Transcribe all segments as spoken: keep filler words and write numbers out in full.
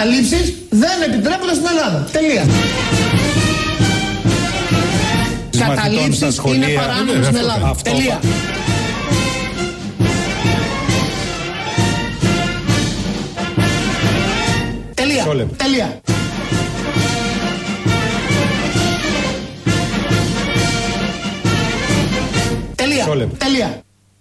καταλήψεις δεν επιτρέπονται στην Ελλάδα. Τελεία. Καταλήψεις είναι παράνομες στην Ελλάδα. Αυτό. Τελεία. Τελεία. Τελεία. Τελεία. Τελεία.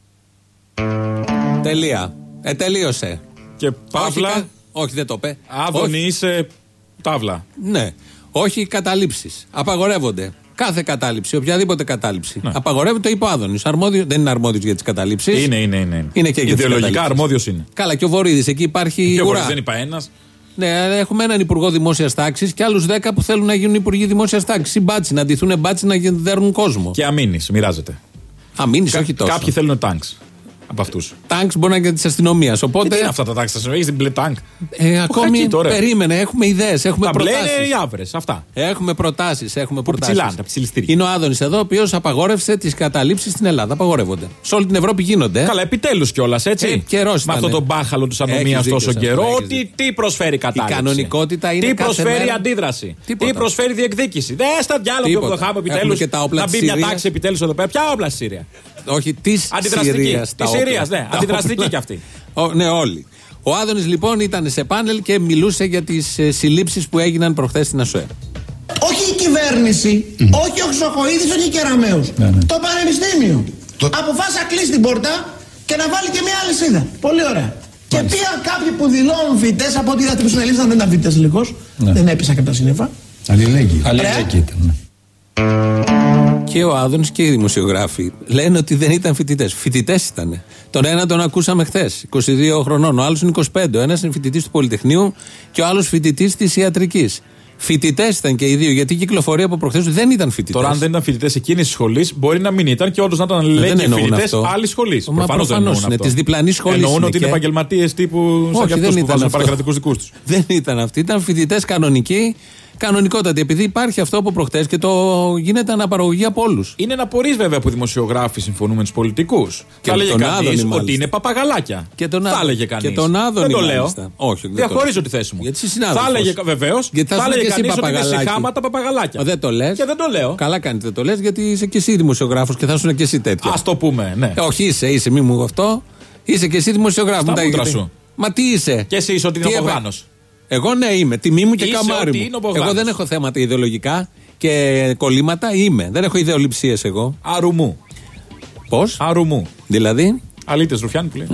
Τελεία. Ε, τελείωσε. Και παύλα. Όχι, όχι δεν το είπε. Άδωνη είσαι τάβλα. Ναι. Όχι καταλήψεις. Απαγορεύονται. Κάθε κατάληψη, οποιαδήποτε κατάληψη. Ναι. Απαγορεύεται, είπε ο Άδωνης. Αρμόδιο, δεν είναι αρμόδιος για τις καταλήψεις. Είναι, είναι, είναι. Είναι και για ιδεολογικά αρμόδιος είναι. Καλά, και ο Βορίδης εκεί υπάρχει. Και ο Βορίδης δεν είπα ένας. Ναι, έχουμε έναν υπουργό δημόσιας τάξης και άλλους δέκα που θέλουν να γίνουν υπουργοί δημόσιας τάξης. Ή μπάτσι, να ντυθούν μπάτσι να δέρνουν κόσμο. Και αμήνης, μοιράζεται. Αμήνης, Κα- όχι τόσο. Κάποιοι θέλουν τάγκς. Από αυτούς. Τάγκς μπορεί να είναι και της αστυνομίας. Οπότε. Τι είναι αυτά τα τάγκς της αστυνομίας, έχεις την μπλε τάγκ. Ε, ακόμη περίμενε, έχουμε ιδέες, έχουμε τα προτάσεις. Τα μπλε είναι οι άβρες, αυτά. Έχουμε προτάσεις, έχουμε προτάσεις. Ψηλάνε, τα ψηλιστήρια. Είναι ο Άδωνης εδώ, ο οποίος απαγόρευσε τις καταλήψεις στην Ελλάδα. Απαγορεύονται. Σε όλη την Ευρώπη γίνονται. Καλά, επιτέλους κιόλας, έτσι. Ε, καιρός με αυτό το μπάχαλο της ανομίας τόσο καιρό, ότι τι προσφέρει κατάληψη. Η κανονικότητα είναι. Τι προσφέρει μέρα... αντίδραση. Τίποτα. Τι προσφέρει διεκδίκηση. Δεν στα διάλογο που θα έχουμε επιτέλους. Να μπει μια τάξη επιτέλους εδώ πέρα. Ποια όπλα στη Συρία. Όχι, τη Συρία. Τη Συρία, ναι. Αντιδραστική κι αυτή. Ο, ναι, όλοι. Ο Άδωνης λοιπόν ήταν σε πάνελ και μιλούσε για τις ε, συλλήψεις που έγιναν προχθές στην ΑΣΟΕ. Όχι η κυβέρνηση, mm. όχι ο Χρυσοχοΐδης, όχι η Κεραμέως. Ναι, ναι. Το πανεπιστήμιο. Το... Αποφάσισε να κλείσει την πόρτα και να βάλει και μια αλυσίδα. Πολύ ωραία. Μάλιστα. Και πήγαν κάποιοι που δηλώνουν φοιτές, από ό,τι είδατε που συνελήφθησαν δεν ήταν φοιτές λίγος. Ναι. Δεν έπεισα και από τα σύννεφα. Αλληλέγγυοι. Αλληλέγγυοι ήταν. Ναι. Και ο Άδωνης και οι δημοσιογράφοι λένε ότι δεν ήταν φοιτητές. Φοιτητές ήταν. Τον ένα τον ακούσαμε χθες, είκοσι δύο χρονών. Ο άλλος είναι είκοσι πέντε. Ο ένας είναι φοιτητής του Πολυτεχνείου και ο άλλος φοιτητής της Ιατρικής. Φοιτητές ήταν και οι δύο, γιατί η κυκλοφορία από προχθές δεν ήταν φοιτητές. Τώρα, αν δεν ήταν φοιτητές εκείνης της σχολής, μπορεί να μην ήταν και όντως να ήταν λέγει φοιτητές άλλης σχολής. Προφανώς δεν εννοούν αυτό. Της διπλανής σχολής. Εννοούν ότι είναι επαγγελματίες τύπου σαν και αυτούς που βάζουν παρακρατικούς δικούς τους. Δεν ήταν αυτοί. Ήταν φοιτητές κανονικοί. Κανονικότατη, επειδή υπάρχει αυτό από προχτές και το γίνεται αναπαραγωγή από όλους. Είναι ένα πορείς βέβαια που δημοσιογράφοι συμφωνούν με τους πολιτικούς. Θα έλεγε κανείς ότι είναι παπαγαλάκια. Και τον θα έλεγε κανείς. Και τον Άδωνη. Δεν το λέω. Όχι, διαχωρίζω τη θέση μου. Γιατί θα έλεγε βεβαίως. Θα, θα έλεγε κανείς ότι είναι συχάματα παπαγαλάκια. Δεν το λες. Και δεν το λέω. Καλά κάνετε το λες, γιατί είσαι και εσύ δημοσιογράφος και θα ήσουν και εσύ τέτοιο. Ας το πούμε, ναι. Όχι, είσαι, είσαι, μη μου αυτό. Είσαι και εσύ δημοσιογράφος. Στα μούτρα σου. Μα τι είσαι. Και εσύ είσαι ότι είναι ο Πογάνος. Εγώ ναι είμαι, τιμή μου και καμάρι μου. Εγώ δεν έχω θέματα ιδεολογικά και κολλήματα, είμαι. Δεν έχω ιδεολειψίες εγώ. Αρουμού. Πώς? Αρουμού. Δηλαδή. Αλήτες Ρουφιάνη που λέει.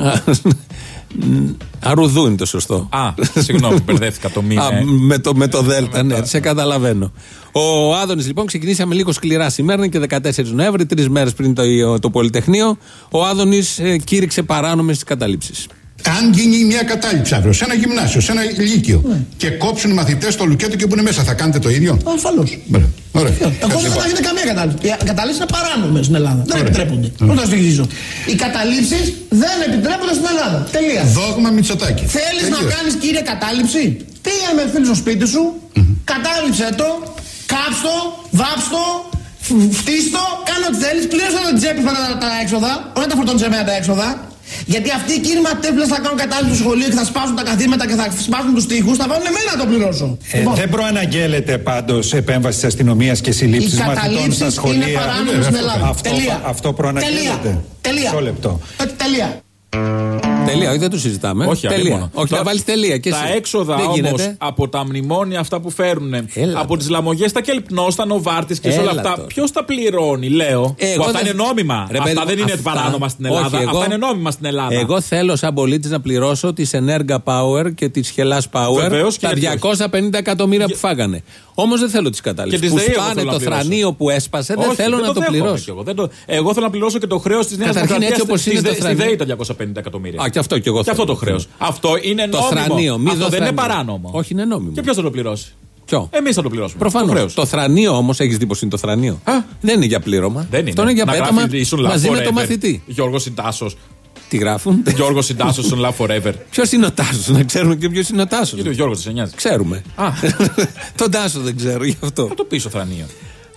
Αρουδού είναι το σωστό. Α, συγγνώμη, μπερδεύτηκα το μήνα. με, το, με το Δέλτα, ναι, σε καταλαβαίνω. Ο Άδωνης λοιπόν ξεκινήσαμε λίγο σκληρά σήμερα και δεκατέσσερις Νοέμβρη, τρεις μέρες πριν το, το Πολυτεχνείο. Ο Άδωνης ε, κήρυξε παράνομες καταλήψεις. Αν γίνει μια κατάληψη αύριο σε ένα γυμνάσιο, σε ένα λύκειο mm. και κόψουν μαθητές στο λουκέτο και που είναι μέσα, θα κάνετε το ίδιο? Ασφαλώς. Ωραία. Εγώ δεν θα γίνεται καμία κατάληψη. Οι καταλήψεις είναι παράνομες στην Ελλάδα. Δεν επιτρέπονται. Πώς να στοιχίζω. Οι καταλήψεις δεν επιτρέπονται στην Ελλάδα. Τελεία. Δόγμα Μητσοτάκη. Θέλεις να κάνεις, κύριε, κατάληψη? Πήγαινε με φίλους στο σπίτι σου, κατάληψε το, κάψτο, βάψτο, φτύστο, κάνε ό,τι θέλεις, πλήρωσε το τσέπη με τα έξοδα, όχι τα φορτώνεις εμένα τα έξοδα. Γιατί αυτοί οι κύριοι ματέφλες θα κάνουν κατάληψη στο σχολείο και θα σπάσουν τα καθήματα και θα σπάσουν τους τοίχους, θα βάλουν εμένα να το πληρώσω. Ε, λοιπόν. Δεν προαναγγέλλεται πάντως επέμβαση της αστυνομίας και συλλήψεις μαθητών στα σχολεία. Είναι παράνομες στην Ελλάδα. Αυτό, Τελεία. αυτό προαναγγέλλεται. Τελεία. Μισό λεπτό. Τελεία. Τελεία, όχι, δεν το συζητάμε. Όχι, τελεία. Όχι, να βάλεις τελεία. Και τα εσύ. έξοδα όμως από τα μνημόνια αυτά που φέρουν, από τις λαμογές, τα κελπνός, τα Νοβάρτης και σε όλα αυτά, ποιος τα πληρώνει, λέω. Ε, που αυτά δεν... είναι νόμιμα. Ρε, αυτά δεν είναι αυτά... παράνομα στην Ελλάδα. Όχι, εγώ... Αυτά είναι νόμιμα στην Ελλάδα. Εγώ θέλω σαν πολίτης να πληρώσω τις Ενέργα Power και τις Χελάς Power. Βεβαίως, τα διακόσια πενήντα εκατομμύρια που φάγανε. Όμως δεν θέλω τις καταλήψεις. Που σπάνε το θρανείο που έσπασε, δεν θέλω να το πληρώσω. Εγώ θέλω να πληρώσω και το χρέος της Νέας Δημοκρατίας στη ΔΕΗ τα διακόσια πενήντα εκατομμύρια. Και αυτό και εγώ. Και αυτό το χρέος. Αυτό είναι νόμιμο. Το θρανείο, μη αυτό δεν είναι παράνομο. Όχι, είναι νόμιμο. Και ποιος θα το πληρώσει? Ποιο? Εμείς θα το πληρώσουμε. Προφανώς. Το, το θρανείο όμως, έχεις δει πως είναι το θρανείο? Α? Δεν είναι για πλήρωμα. Δεν είναι. Αυτό είναι για να πέταμα μαζί με το μαθητή. Γιώργος Συντάσος. Τι γράφουν? Γιώργος Συντάσος στον Love Forever. Ποιος είναι ο Τάσος? Να ξέρουμε και ποιος είναι ο Τάσος. Και ο Γιώργος της εννιάς. Ξέρουμε. Τον Τάσο δεν ξέρω γι' αυτό. Θα το πεις στο θρανείο.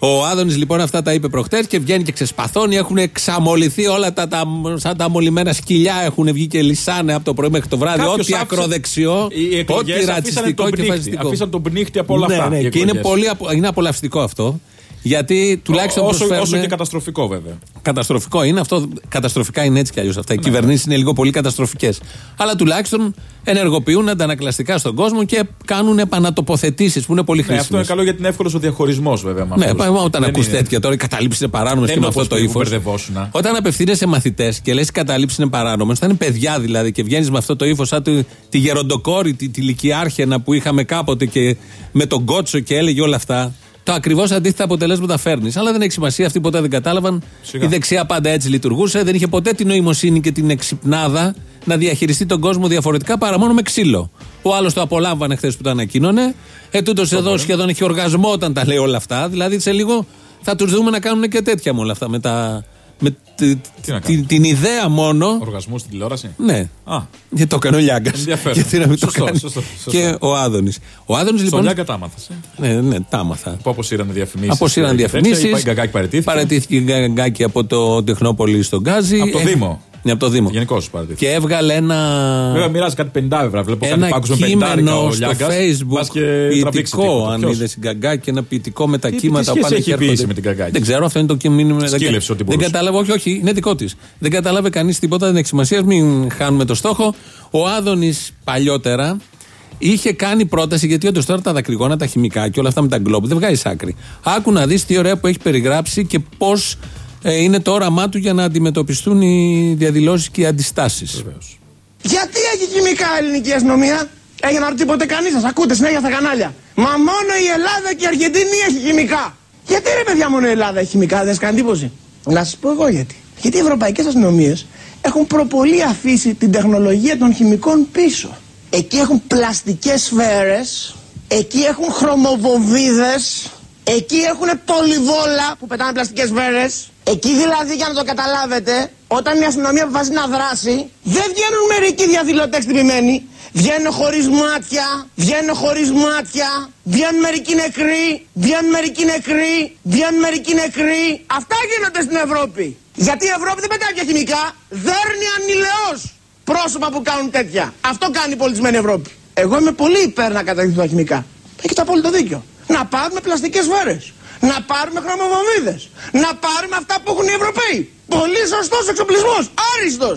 Ο Άδωνης λοιπόν αυτά τα είπε προχτές και βγαίνει και ξεσπαθώνει. Έχουν εξαμολυθεί όλα τα, τα, σαν τα μολυμένα σκυλιά. Έχουν βγει και λυσάνε από το πρωί μέχρι το βράδυ. Κάποιος ό,τι άφησε, ακροδεξιό, ό,τι ρατσιστικό και φασιστικό. Αφήσαν τον πνίχτη από όλα ναι, αυτά. Ναι, και είναι, πολύ, είναι απολαυστικό αυτό. Γιατί τουλάχιστον όσο, προσφέρουν... όσο και καταστροφικό βέβαια. Καταστροφικό είναι αυτό. Καταστροφικά είναι έτσι κι αλλιώς αυτά. Οι ναι. κυβερνήσεις είναι λίγο πολύ καταστροφικές. Αλλά τουλάχιστον ενεργοποιούν αντανακλαστικά στον κόσμο και κάνουν επανατοποθετήσεις που είναι πολύ χρήσιμες. Ναι, αυτό είναι καλό γιατί είναι εύκολος ο διαχωρισμός βέβαια. Ναι, όταν ακούς τέτοια τώρα, οι καταλήψεις είναι παράνομες και με αυτό το ύφος. Όταν απευθύνεσαι σε μαθητές και λες οι καταλήψεις είναι παράνομες, όταν είναι παιδιά δηλαδή και βγαίνεις με αυτό το ύφος, σαν τη, τη γεροντοκόρη, τη, τη λυκειάρχαινα που είχαμε κάποτε και με τον Κότσο και έλεγε όλα αυτά. Το ακριβώς αντίθετα αποτελέσματα φέρνεις. Αλλά δεν έχει σημασία, αυτοί ποτέ δεν κατάλαβαν. Σιγά. Η δεξιά πάντα έτσι λειτουργούσε. Δεν είχε ποτέ την νοημοσύνη και την εξυπνάδα να διαχειριστεί τον κόσμο διαφορετικά παρά μόνο με ξύλο. Ο άλλος το απολάμβανε χθες που το ανακοίνωνε. Ε, τούτος εδώ μπορεί. Σχεδόν έχει οργασμό όταν τα λέει όλα αυτά. Δηλαδή σε λίγο θα τους δούμε να κάνουν και τέτοια με όλα αυτά. Με τα. Με τη, τη, την ιδέα μόνο. Οργασμού στην τηλεόραση. Ναι. Α. Γιατί το έκανε ο Λιάγκας. Γιατί να μην το κάνει. Σωστό, σωστό. Και ο Άδωνης. Ο Άδωνης λοιπόν. Στον Λιάγκα τα άμαθες. Ναι, ναι, τα άμαθα. Που αποσύρανε διαφημίσεις. Αποσύρανε διαφημίσεις. Παραιτήθηκε η Γκαγκάκη από το Τεχνόπολη στον Γκάζι. Από το Δήμο. Ναι, από το Δήμο. Γενικώς παραιτήθηκε. Και έβγαλε ένα. Βέβαια, μοιράζει κάτι πενήντα ευρώ. Βλέπω ένα κάτι πάκους με κείμενο στο Facebook. Ποιητικό, αν είδε την Γκαγκάκη, ένα ποιητικό με τα κύματα που πάνε και έρχονται. Δεν ξέρω, αυτό είναι το κείμενο. Δεν κατάλαβα, όχι, όχι, είναι δικό της. Δεν κατάλαβε κανείς τίποτα, δεν έχει σημασία, μην χάνουμε το στόχο. Ο Άδωνης παλιότερα είχε κάνει πρόταση, γιατί όντως τώρα τα δακρυγόνα, τα χημικά και όλα αυτά με τα γκλόμπ δεν βγάζει άκρη. Άκου να δεις τι ωραία που έχει περιγράψει και πώς ε, είναι το όραμά του για να αντιμετωπιστούν οι διαδηλώσεις και οι αντιστάσεις. Βεβαίως. Γιατί έχει χημικά ελληνική αστυνομία? Έχει να ρωτήσει ποτέ κανείς? Σας ακούτε συνέχεια στα κανάλια. Μα μόνο η Ελλάδα και η Αργεντινή έχει χημικά. Γιατί ρε παιδιά μόνο η Ελλάδα έχει χημικά? Δεν σας κάνει εντύπωση? Να σας πω εγώ γιατί. Γιατί οι ευρωπαϊκές αστυνομίες έχουν προπολή αφήσει την τεχνολογία των χημικών πίσω. Εκεί έχουν πλαστικές σφαίρες, εκεί έχουν χρωμοβοβίδες, εκεί έχουν πολυβόλα που πετάνε πλαστικές σφαίρες. Εκεί δηλαδή, για να το καταλάβετε, όταν η αστυνομία αποφασίζει να δράσει, δεν βγαίνουν μερικοί διαδηλωτές τυπημένοι. Βγαίνουν χωρίς μάτια, βγαίνουν χωρίς μάτια, βγαίνουν μερικοί νεκροί, βγαίνουν μερικοί νεκροί, βγαίνουν μερικοί νεκροί. Αυτά γίνονται στην Ευρώπη. Γιατί η Ευρώπη δεν πετάει πια χημικά, δέρνει ανηλαιώς πρόσωπα που κάνουν τέτοια. Αυτό κάνει η πολιτισμένη Ευρώπη. Εγώ είμαι πολύ υπέρ να καταργηθούν τα χημικά. Έχετε απόλυτο δίκιο. Να πάρουμε πλαστικές σφαίρες, να πάρουμε χρωμοβομίδες, να πάρουμε αυτά που έχουν οι Ευρωπαίοι. Πολύ σωστός εξοπλισμός, άριστος.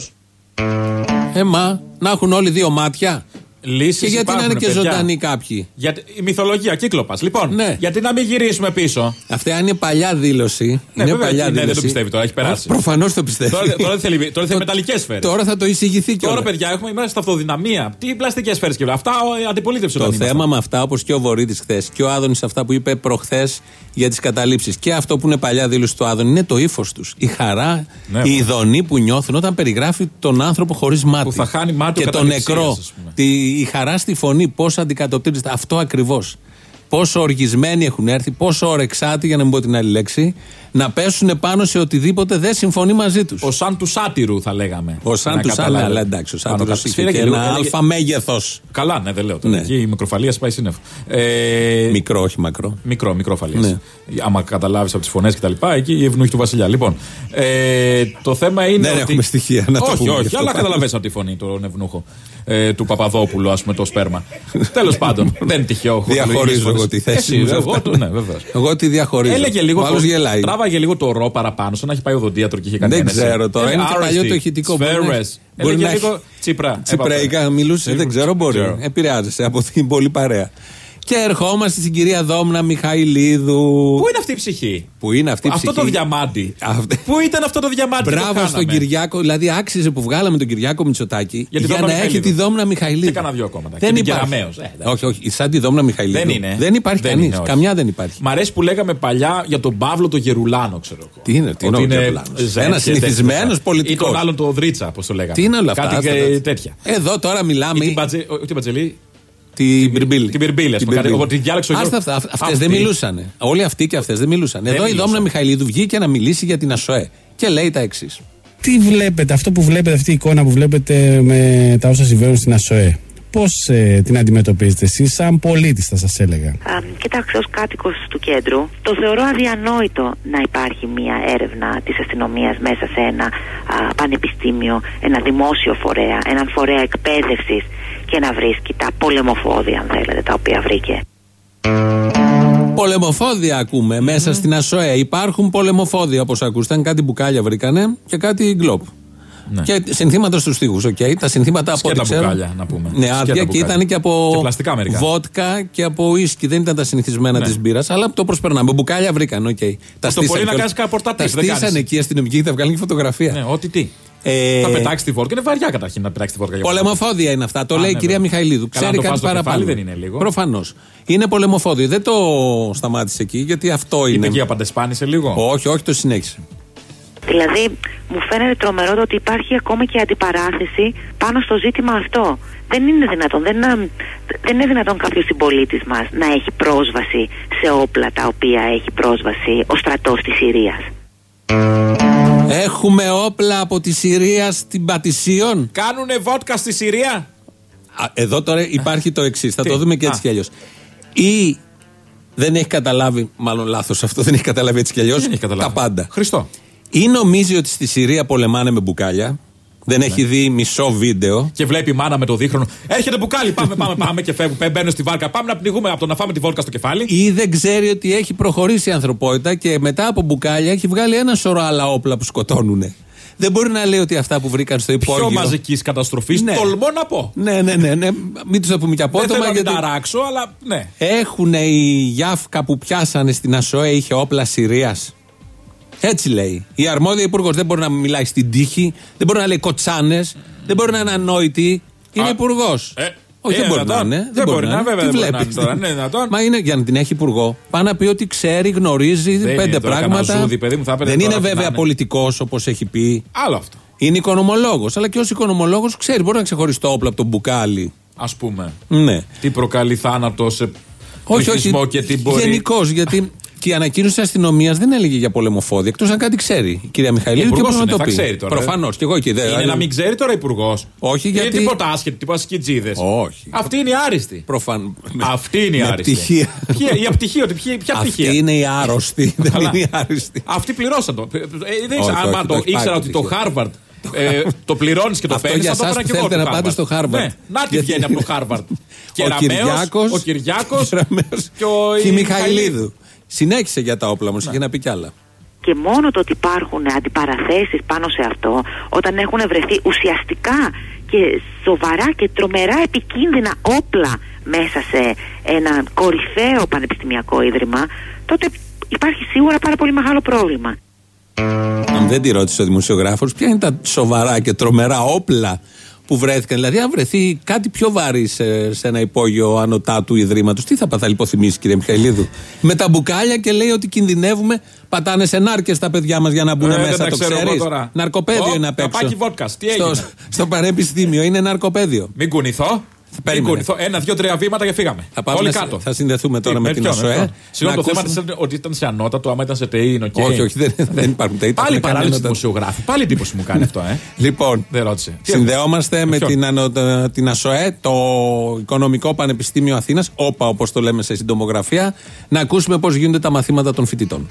Ε, μα, να έχουν όλοι δύο μάτια. Λύσεις και γιατί υπάρχουν, να είναι και παιδιά. ζωντανοί κάποιοι. Για, η μυθολογία, κύκλοπας. Λοιπόν, ναι. Γιατί να μην γυρίσουμε πίσω. Αυτή είναι παλιά δήλωση. Ναι, είναι βέβαια, παλιά ναι, δήλωση. δεν το πιστεύει τώρα, έχει περάσει. Προφανώς το πιστεύει. Τώρα, τώρα θέλει, τώρα θέλει μεταλλικές σφαίρες. Τώρα θα το εισηγηθεί κιόλας. Τώρα, παιδιά, έχουμε είμαστε στα αυτοδυναμία. Τι πλαστικές σφαίρες και αυτά, αντιπολίτευση. Το θέμα με αυτά, όπως και ο Βορύδης χθες και ο Άδωνης, αυτά που είπε προχθές για τις καταλήψεις και αυτό που είναι παλιά δήλωση του Άδωνη, είναι το ύφος τους. Η χαρά, ναι, η ειδονή που νιώθουν όταν περιγράφει τον άνθρωπο χωρίς μάτι. Που θα χάνει μάτι και τον νεκρό. Η χαρά στη φωνή, πώς αντικατοπτρίζεται. Αυτό ακριβώς. Πόσο οργισμένοι έχουν έρθει, πόσο ορεξάτοι, για να μην πω την άλλη λέξη, να πέσουν πάνω σε οτιδήποτε δεν συμφωνεί μαζί τους. Ο σαν του σάτυρου, θα λέγαμε. Ο σαν του σάτυρου, αλλά εντάξει, ο σάτυρος είχε και, και ένα έλεγε... αλφα μέγεθος. Καλά, ναι, δεν λέω. Ναι. Εκεί η μικροφαλίας πάει σύννεφο. Ε... Μικρό, όχι μακρό. Μικρό, μικροφαλίας. Ναι. Άμα καταλάβεις από τις φωνές και τα λοιπά, εκεί η ευνούχη του βασιλιά. Λοιπόν, ε, το θέμα είναι. Δεν ότι... έχουμε στοιχεία να το όχι, πούμε. Όχι, όχι, αλλά καταλαβαίνεις από τη φωνή του ευνούχου. Ε, του Παπαδόπουλου, ας πούμε, το σπέρμα. Τέλος πάντων, δεν είναι τυχαίο. Διαχωρίζω εγώ τη θέση μου. Εγώ, ναι, εγώ τη διαχωρίζω. Έλεγε λίγο. Το, τράβαγε λίγο το ρο παραπάνω, σαν να έχει πάει οδοντίατρο και είχε κάνει. Δεν ξέρω τώρα. Είναι και παλιό το ηχητικό. Μπορεί να έχει. Τσίπρα. Τσιπρέικα μιλούσε. Δεν ξέρω, μπορεί. Επηρεάζεσαι από την πολύ παρέα. Και ερχόμαστε στην κυρία Δόμνα Μιχαηλίδου. Πού είναι αυτή η ψυχή? Πού είναι αυτή η αυτό ψυχή? Το διαμάντι. Αυτή... Πού ήταν αυτό το διαμάντι? Μπράβο στον Κυριάκο. Δηλαδή άξιζε που βγάλαμε τον Κυριάκο Μητσοτάκη για, για να Μιχαηλίδου. Έχει τη Δόμνα Μιχαηλίδου. Και κάνα δυο κόμματα. Δεν υπάρχει. Ε, όχι, όχι. Σαν τη Δόμνα Μιχαηλίδου. Δεν είναι. Δεν υπάρχει κανεί. Καμιά δεν υπάρχει. Μ' αρέσει που λέγαμε παλιά για τον Παύλο το Γερουλάνο, ξέρω εγώ. Τι είναι, τι είναι. Ένα συνηθισμένο πολιτικό. Ή τον άλλον το Δρίτσα, όπω το λέγαμε. Τι είναι όλα αυτά. Κάτι τέτοια. Εδώ τώρα μιλάμε. Την Μπατζελή. Την Μπιρμπίλη. Την Μπιρμπίλη, α πούμε. Εγώ την διάλεξα εγώ. Αυτές δεν μιλούσαν. Όλοι αυτοί και αυτές δεν μιλούσαν. Εδώ η Δόμνα Μιχαηλίδου βγήκε να μιλήσει για την ΑΣΟΕ και λέει τα εξής. Τι βλέπετε, αυτό που βλέπετε, αυτή η εικόνα που βλέπετε με τα όσα συμβαίνουν στην ΑΣΟΕ, Πώς ε, την αντιμετωπίζετε εσείς σαν πολίτης, θα σας έλεγα? Α, κοιτάξτε, ως κάτοικος του κέντρου το θεωρώ αδιανόητο να υπάρχει μια έρευνα της αστυνομίας μέσα σε ένα α, πανεπιστήμιο, ένα δημόσιο φορέα, έναν φορέα εκπαίδευσης και να βρίσκει τα πολεμοφόδια, αν θέλετε, τα οποία βρήκε. Πολεμοφόδια ακούμε mm-hmm. μέσα στην ΑΣΟΕ. Υπάρχουν πολεμοφόδια, όπως ακούσταν. Κάτι μπουκάλια βρήκανε και κάτι γκλόπ. Ναι. Και συνθήματα στους τοίχους, okay. Τα συνθήματα από ό,τι ξέρω. Μπουκάλια, να πούμε. Ναι, άδεια και ήταν και από και πλαστικά μερικά. Βότκα και από ίσκι. Δεν ήταν τα συνηθισμένα ναι. της μπύρας, αλλά το προσπερνάμε. Μπουκάλια βρήκαν, οκ. Okay. Τα στήσαν. Μπορεί να κάνεις καπορτατής. Τα στήσαν εκεί οι αστυνομικοί και θα βγάλουν και φωτογραφία. Ναι, ό,τι τι. Ε... Θα πετάξει τη βότκα. Είναι βαριά καταρχήν να πετάξει τη βότκα. Πολεμοφόδια είναι αυτά. Το Α, λέει η ναι, κυρία Μιχαηλίδου. Ξέρει κάτι παραπάνω. Δεν είναι λίγο. Προφανώς. Είναι πολεμοφόδιο. Δεν το σταμάτησε εκεί γιατί αυτό είναι. Είπε εκεί απαντεσπάνησε λίγο. Όχι, όχι, το συνέχισε. Δηλαδή, μου φαίνεται τρομερό το ότι υπάρχει ακόμα και αντιπαράθεση πάνω στο ζήτημα αυτό. Δεν είναι δυνατόν, δεν, δεν είναι δυνατόν κάποιος συμπολίτης μας να έχει πρόσβαση σε όπλα τα οποία έχει πρόσβαση ο στρατός της Συρίας. Έχουμε όπλα από τη Συρία στην Πατησίων. Κάνουνε βότκα στη Συρία. Α, εδώ τώρα υπάρχει το εξής, θα το δούμε και έτσι κι αλλιώς. Ή δεν έχει καταλάβει, μάλλον λάθος αυτό, δεν έχει καταλάβει έτσι κι αλλιώς τα πάντα. Χριστό. Ή νομίζει ότι στη Συρία πολεμάνε με μπουκάλια. Δεν ναι. έχει δει μισό βίντεο. Και βλέπει η μάνα με το δίχρονο. Έρχεται μπουκάλι, πάμε, πάμε, πάμε και φεύγουν. Μπαίνουν στη βάρκα. Πάμε να πνιγούμε από το να φάμε τη βόλκα στο κεφάλι. Ή δεν ξέρει ότι έχει προχωρήσει η ανθρωπότητα και μετά από μπουκάλια έχει βγάλει ένα σωρό άλλα όπλα που σκοτώνουνε. Δεν μπορεί να λέει ότι αυτά που βρήκαν στο υπόγειο. Πιο μαζικής καταστροφής, ναι. τολμώ να πω. Ναι, ναι, ναι. ναι. Μην τους τα πούμε και απότομα. Δεν θέλω γιατί... να μην ταράξω, αλλά ναι. Έχουν οι Γιάφκα που πιάσανε στην ΑΣΟΕ είχε όπλα Συρίας. Έτσι λέει. Η αρμόδια υπουργός δεν μπορεί να μιλάει στην τύχη, δεν μπορεί να λέει κοτσάνες, mm. δεν μπορεί να είναι ανόητη. Είναι υπουργός. Ε, Όχι, δεν μπορεί να είναι. Δεν μπορεί να είναι, βέβαια. Τι βλέπει. Μα είναι για να την έχει υπουργό. Πάει να πει ότι ξέρει, γνωρίζει δεν πέντε πράγματα. Ζούδι, παιδί μου, θα δεν είναι βέβαια πολιτικός όπως έχει πει. Άλλο αυτό. Είναι οικονομολόγος. Αλλά και ως οικονομολόγος ξέρει, μπορεί να ξεχωρίσει το όπλο από τον μπουκάλι. Ας πούμε. Ναι. Τι προκαλεί θάνατο σε πληθυσμό και τι μπορεί. Γενικώς, γιατί. Και η ανακοίνωση της αστυνομίας δεν έλεγε για πολεμοφόδια, εκτός αν κάτι ξέρει η κυρία Μιχαηλίδου και μπορεί να το πει. Προφανώς. Και εγώ εκεί δεν. Είναι να μην ξέρει τώρα υπουργός. Όχι, γιατί. Είναι τίποτα άσχετο, τίποτα σκιτζίδες. Όχι. Αυτή είναι η άριστη. Προφανώς. Αυτή είναι η άριστη. Πτυχία. Η απτυχία, ποια πτυχία. Αυτή είναι η άρρωστη. Δεν είναι η άριστη. Αυτή πληρώσαν το. Αν το ήξερα ότι το Χάρβαρντ. Ε, το πληρώνεις και το παίρνεις. Αυτό για εσάς που θέλετε να πάτε στο Χάρβαρντ. Ναι, να τι βγαίνει από το Χάρβαρντ. Ο Κυριάκος και η Μιχαηλίδου. Συνέχισε για τα όπλα, όμως είχε να πει κι άλλα. Και μόνο το ότι υπάρχουν αντιπαραθέσεις πάνω σε αυτό, όταν έχουν βρεθεί ουσιαστικά και σοβαρά και τρομερά επικίνδυνα όπλα μέσα σε ένα κορυφαίο πανεπιστημιακό ίδρυμα, τότε υπάρχει σίγουρα πάρα πολύ μεγάλο πρόβλημα. Αν δεν τη ρώτησε ο δημοσιογράφος, ποια είναι τα σοβαρά και τρομερά όπλα που βρέθηκαν. Δηλαδή, αν βρεθεί κάτι πιο βαρύ σε, σε ένα υπόγειο ανωτά του Ιδρύματος, τι θα, θα λιποθυμήσει, κύριε Μιχαηλίδου? Με τα μπουκάλια και λέει ότι κινδυνεύουμε, πατάνε σε νάρκες τα παιδιά μας για να μπουν ε, μέσα. Το ξέρεις? Ναρκοπαίδιο oh, είναι απ' έξω. Στο, στο πανεπιστήμιο είναι ναρκοπαίδιο. Μην κουνηθώ. Ένα, δύο, τρία βήματα και φύγαμε. Θα πάμε όλοι κάτω. Θα συνδεθούμε τώρα με, με την ΑΣΟΕ. Συγγνώμη, το θέμα είναι ότι ήταν σε ανώτατο, άμα ήταν σε ΤΕΗ είναι οκ. Όχι, όχι, δεν, δεν υπάρχουν ΤΕΗ. Πάλι παράλληλοι δημοσιογράφοι. Πάλι εντύπωση μου κάνει αυτό, ε. Λοιπόν, συνδεόμαστε με την, την ΑΣΟΕ, το Οικονομικό Πανεπιστήμιο Αθήνας, όπα όπως το λέμε σε συντομογραφία, να ακούσουμε πώς γίνονται τα μαθήματα των φοιτητών.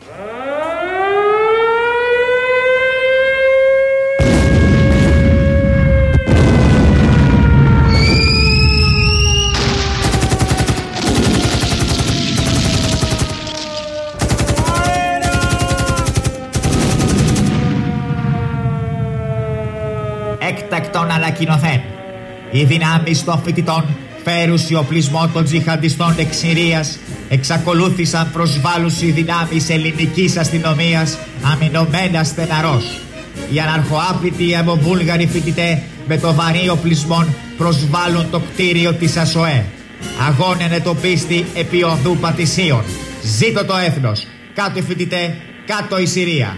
Έκτακτον ανακοινωθέν. Οι δυνάμεις των φοιτητών, φέρουσι οπλισμό των τζιχαντιστών εξ Συρίας, εξακολούθησαν προσβάλλουσι δυνάμεις ελληνικής αστυνομίας, αμυνωμένα στεναρός. Οι αναρχοάπλητοι αιμοβούλγαροι φοιτητέ με το βαρύ οπλισμό προσβάλλουν το κτίριο της ΑΣΟΕ. Αγώνενε το πίστη επί οδού Πατησίων. Ζήτω το έθνος. Κάτω οι φοιτητέ, κάτω η Συρία.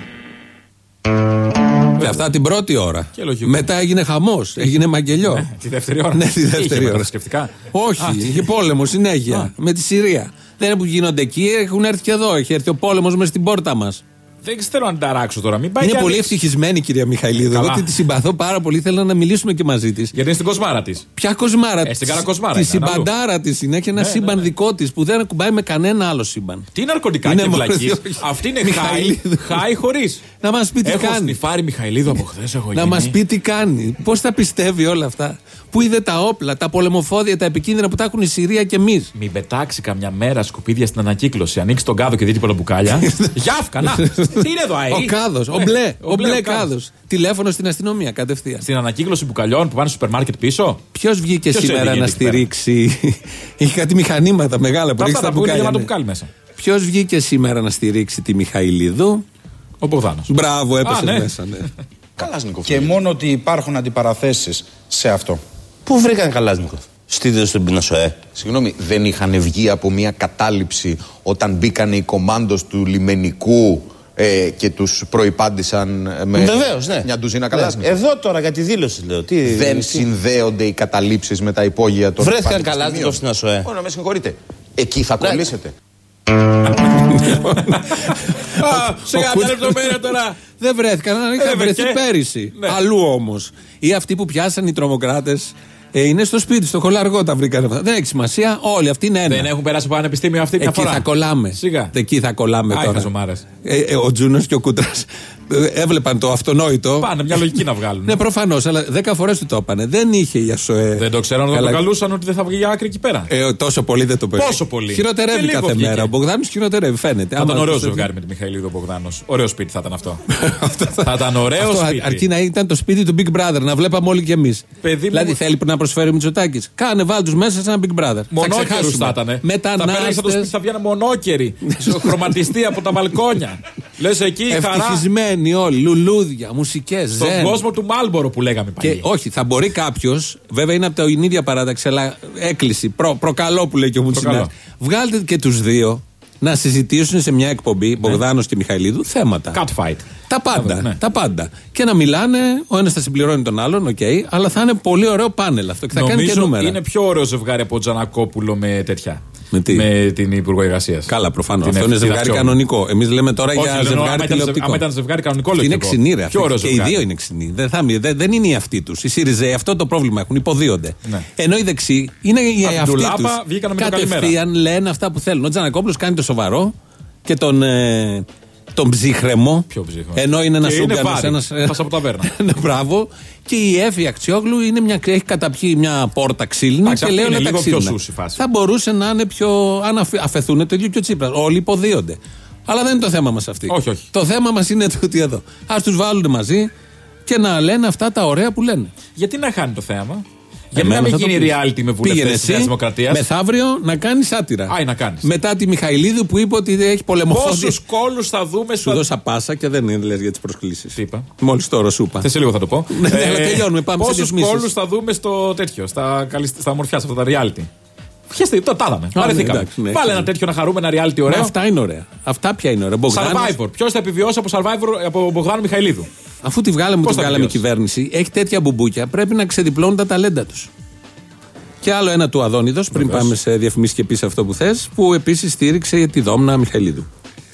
Αυτά την πρώτη ώρα. Μετά έγινε χαμός, έγινε μαγγελιό. Ναι, τη δεύτερη ώρα. Ναι, τη δεύτερη ώρα. Όχι, Α, είχε πόλεμο συνέχεια. Α. Με τη Συρία. Δεν είναι που γίνονται εκεί, έχουν έρθει και εδώ. Έχει έρθει ο πόλεμος μέσα στην πόρτα μας. Δεν θέλω να την ταράξω τώρα. Μην πάει είναι πολύ δείξει. ευτυχισμένη η κυρία Μιχαηλίδου. Εγώ τη συμπαθώ πάρα πολύ. Θέλω να μιλήσουμε και μαζί τη. Γιατί είναι στην κοσμάρα τη. Ποια κοσμάρα τη. Ε, στην καλά κοσμάρα. Τη συμπαντάρα τη είναι. Έχει ένα ναι, σύμπαν ναι, ναι. δικό τη που δεν ακουμπάει με κανένα άλλο σύμπαν. Τι ναρκωτικά είναι και βλακίες. Αυτή είναι χάι, χάι χωρίς. Να μας πει τι έχω κάνει. Έχω σνιφάρει Μιχαηλίδου από χθες. Έχω να μας πει τι κάνει. Πώς τα πιστεύει όλα αυτά. Πού είδε τα όπλα, τα πολεμοφόδια, τα επικίνδυνα που τα έχουν η Συρία και εμείς. Μην πετάξει καμιά μέρα σκουπίδια στην ανακύκλωση. Ανοίξει τον κάδο και δει τίποτα μπουκάλια. Γιάφκα, να! Τι είναι εδώ, αή! Ο κάδος, ο μπλε, ο μπλε κάδος. Τηλέφωνο στην αστυνομία κατευθείαν. Στην ανακύκλωση μπουκαλιών που πάνε στο σούπερ μάρκετ πίσω. Ποιος βγήκε σήμερα να στηρίξει. Είχε κάτι μηχανήματα μεγάλα που ρίξει τα μπουκάλια. Ποιος βγήκε σήμερα να στηρίξει τη Μιχαηλίδου. Ο Μπογδάνος. Μπράβο, έπεσε μέσα, ναι. Καλάσνικοφ. Και μόνο ότι υπάρχουν αντιπαραθέσεις σε αυτό. Πού βρήκαν Καλάσνικοφ? Στείλτε στον Πινασοέ. Συγγνώμη, δεν είχαν βγει από μια κατάληψη όταν μπήκαν οι κομάντος του λιμενικού ε, και τους προϋπάντησαν με Βεβαίως, ναι. μια ντουζίνα Καλάσνικοφ. Εδώ τώρα για τη δήλωση λέω. Τι, δεν τι... συνδέονται οι καταλήψεις με τα υπόγεια των βρέθηκαν Καλάσνικοφ στην ΑΣΟΕ. Όχι, να με συγχωρείτε. Εκεί θα κολλήσετε. Σε κάποια λεπτομέρεια τώρα. Δεν βρέθηκαν, είχαν βρεθεί πέρυσι. Αλλού όμως. Ή αυτοί που πιάσαν οι τρομοκράτες είναι στο σπίτι, στο χολαργό τα βρήκαν αυτά. Δεν έχει σημασία, όλοι αυτοί είναι ένα. Δεν έχουν περάσει από πανεπιστήμιο αυτή μια φορά. Εκεί θα κολλάμε. Σιγά. Εκεί θα κολλάμε Ά, τώρα. Ε, ε, ο Τζούνος και ο Κούτρας έβλεπαν το αυτονόητο. Πάνε μια λογική να βγάλουν. Ναι, προφανώς, αλλά δέκα φορές του το είπανε. Δεν είχε η ΑΣΟΕ. Δεν το ξέραν όταν το καλούσαν ότι δεν θα βγει άκρη εκεί πέρα. Ε, τόσο πολύ δεν το πέφτει. Πόσο πολύ. Χειροτερεύει κάθε μέρα. Ο Μπογδάνος χειροτερεύει, φαίνεται. Θα ήταν ωραίο ζευγάρι με τη Μιχαηλίδου ο Μπογδάνος. Ωραίο σπίτι θα ήταν αυτό. Θα ήταν ωραίο σπίτι. Αρκεί να ήταν το σπίτι του Big Brother, να βλέπαμε όλοι κι εμείς. Δηλαδή θέλει να προσφέρει ο Μητσοτάκης. Κάνε, βάλ τους μέσα σε ένα Big Brother. Μονόκερους θα ήταν. Μετανάστες. Θα το σπίτι, θα βγαίνουν μονόκεροι. Χρωματιστεί από τα μπαλκόνια. Λες εκεί χαρά. Ευτυχισμένοι όλοι. Λουλούδια, μουσικές. Στον ζεν. κόσμο του Μάλμπορο που λέγαμε πάλι. Όχι, θα μπορεί κάποιος, βέβαια είναι από την ίδια παράταξη, αλλά έκκληση. Προ, προκαλώ που λέει και ο Μουτσινάς. Βγάλτε και τους δύο να συζητήσουν σε μια εκπομπή, ναι. Μπογδάνος και Μιχαηλίδου, θέματα. Catfight. Τα πάντα, ναι. τα πάντα. Και να μιλάνε, ο ένας θα συμπληρώνει τον άλλον, οκ, okay, αλλά θα είναι πολύ ωραίο πάνελ αυτό και θα νομίζω κάνει και νούμερα. Είναι πιο ωραίο ζευγάρι από Τζανακόπουλο με τέτοια. Με, τι? με την Υπουργό Εργασίας. Καλά, προφανώς. Αυτό είναι ζευγάρι κανονικό. Εμείς λέμε τώρα όχι, για λένε, ζευγάρι τηλεοπτικό. Αν ήταν ζευγάρι κανονικό, λέω. Είναι ξινή, ρε. Και οι δύο είναι ξινοί. Δεν, θα, δεν, δεν είναι οι αυτοί τους. Οι ΣΥΡΙΖΑΙ αυτό το πρόβλημα έχουν. Υποδίονται. Ναι. Ενώ οι δεξιοί είναι οι αυτοί τους. Κατευθείαν λένε αυτά που θέλουν. Ο Τζανακόπουλος κάνει το σοβαρό και τον. Ε, τον ψύχρεμο. Ενώ είναι ένα Ούγγανο. Θα από τα βέρνα. Μπράβο. Και η Εύη Αξιόγλου είναι μια, έχει καταπιεί μια πόρτα ξύλινα. Άξι, και λέει όλα τα ξύλινα. Θα μπορούσε να είναι πιο. Αν αφαιθούν το ίδιο και ο Τσίπρας. Όλοι υποδίονται. Αλλά δεν είναι το θέμα μας αυτή. Όχι, όχι. Το θέμα μας είναι το ότι εδώ. Ας τους βάλουν μαζί και να λένε αυτά τα ωραία που λένε. Γιατί να χάνει το θέμα. Για να μην γίνει reality με βουλευτές της Νέας Δημοκρατίας. Μεθαύριο να κάνει σάτυρα. Άι, να κάνεις. Μετά τη Μιχαηλίδου που είπε ότι έχει πολεμοφόδια. Πόσους κόλους θα δούμε. Σου στα... δώσα πάσα και δεν είναι λες για τις προσκλήσεις. Τι είπα. Μόλις τώρα σου είπα. Θες λίγο θα το πω. Ναι, ε, αλλά τελειώνουμε. Πάμε πόσους κόλους θα δούμε στο τέτοιο. Στα, στα ομορφιά, σε αυτά τα reality. Χαίρεστε, το τάδαμε. Παρεθήκαμε. Ναι, Βάλε ένα τέτοιο να χαρούμε, ένα reality ωραίο. Αυτά είναι ωραία. Αυτά πια είναι ωραία. Survivor. Ποιος θα επιβιώσει από Survivor από Μπογδάνο Μιχαηλίδου. Αφού τη βγάλαμε που τη βγάλαμε η κυβέρνηση, έχει τέτοια μπουμπούκια, πρέπει να ξεδιπλώνουν τα ταλέντα τους. Και άλλο ένα του Αδόνιδος, πριν Βεβαίως. Πάμε σε διαφημίσεις και πεις αυτό που θες, που επίσης στήριξε τη Δόμνα Μιχαηλίδου.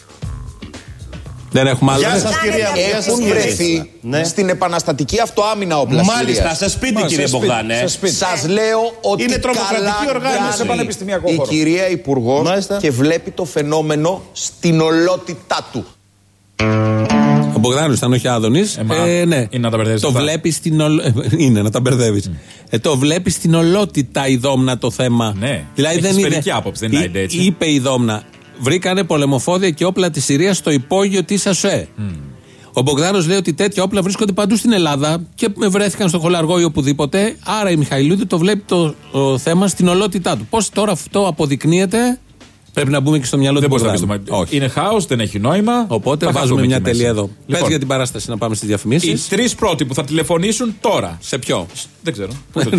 Δεν έχουμε άλλο. Γεια σας, κυρία. Έχουν βρεθεί ναι. στην επαναστατική αυτοάμυνα όπλα. Μάλιστα, σε σπίτι, κύριε Μπογδάνε. Σας λέω ότι είναι τρομοκρατική οργάνωση σε πανεπιστημιακό χώρο. Η κυρία Υπουργός και βλέπει το φαινόμενο στην ολότητά του. Ο Μπογδάνος ήταν όχι Άδωνης. Ε, ε, ναι. Είναι να τα μπερδεύεις. Το βλέπει στην ολ... Είναι να τα μπερδεύεις. Mm. Ε, το βλέπει στην ολότητα η Δόμνα το θέμα. Ναι. Δηλαδή έχει δεν είναι. Άποψη, δεν είναι έτσι. Είπε η Δόμνα. Βρήκανε πολεμοφόδια και όπλα της Συρίας στο υπόγειο της ΑΣΟΕ. Mm. Ο Μπογδάνος λέει ότι τέτοια όπλα βρίσκονται παντού στην Ελλάδα και βρέθηκαν στο Χολαργό ή οπουδήποτε. Άρα η Μιχαηλούδη το βλέπει το, το θέμα στην ολότητά του. Πώς τώρα αυτό αποδεικνύεται. Πρέπει να μπούμε και στο μυαλό του Μπογδάνου. Είναι χάος, δεν έχει νόημα. Οπότε θα βάζουμε μια τελεία εδώ. Λοιπόν, πες για την παράσταση να πάμε στις διαφημίσεις. Οι τρεις πρώτοι που θα τηλεφωνήσουν τώρα. Σε ποιο? Δεν ξέρω.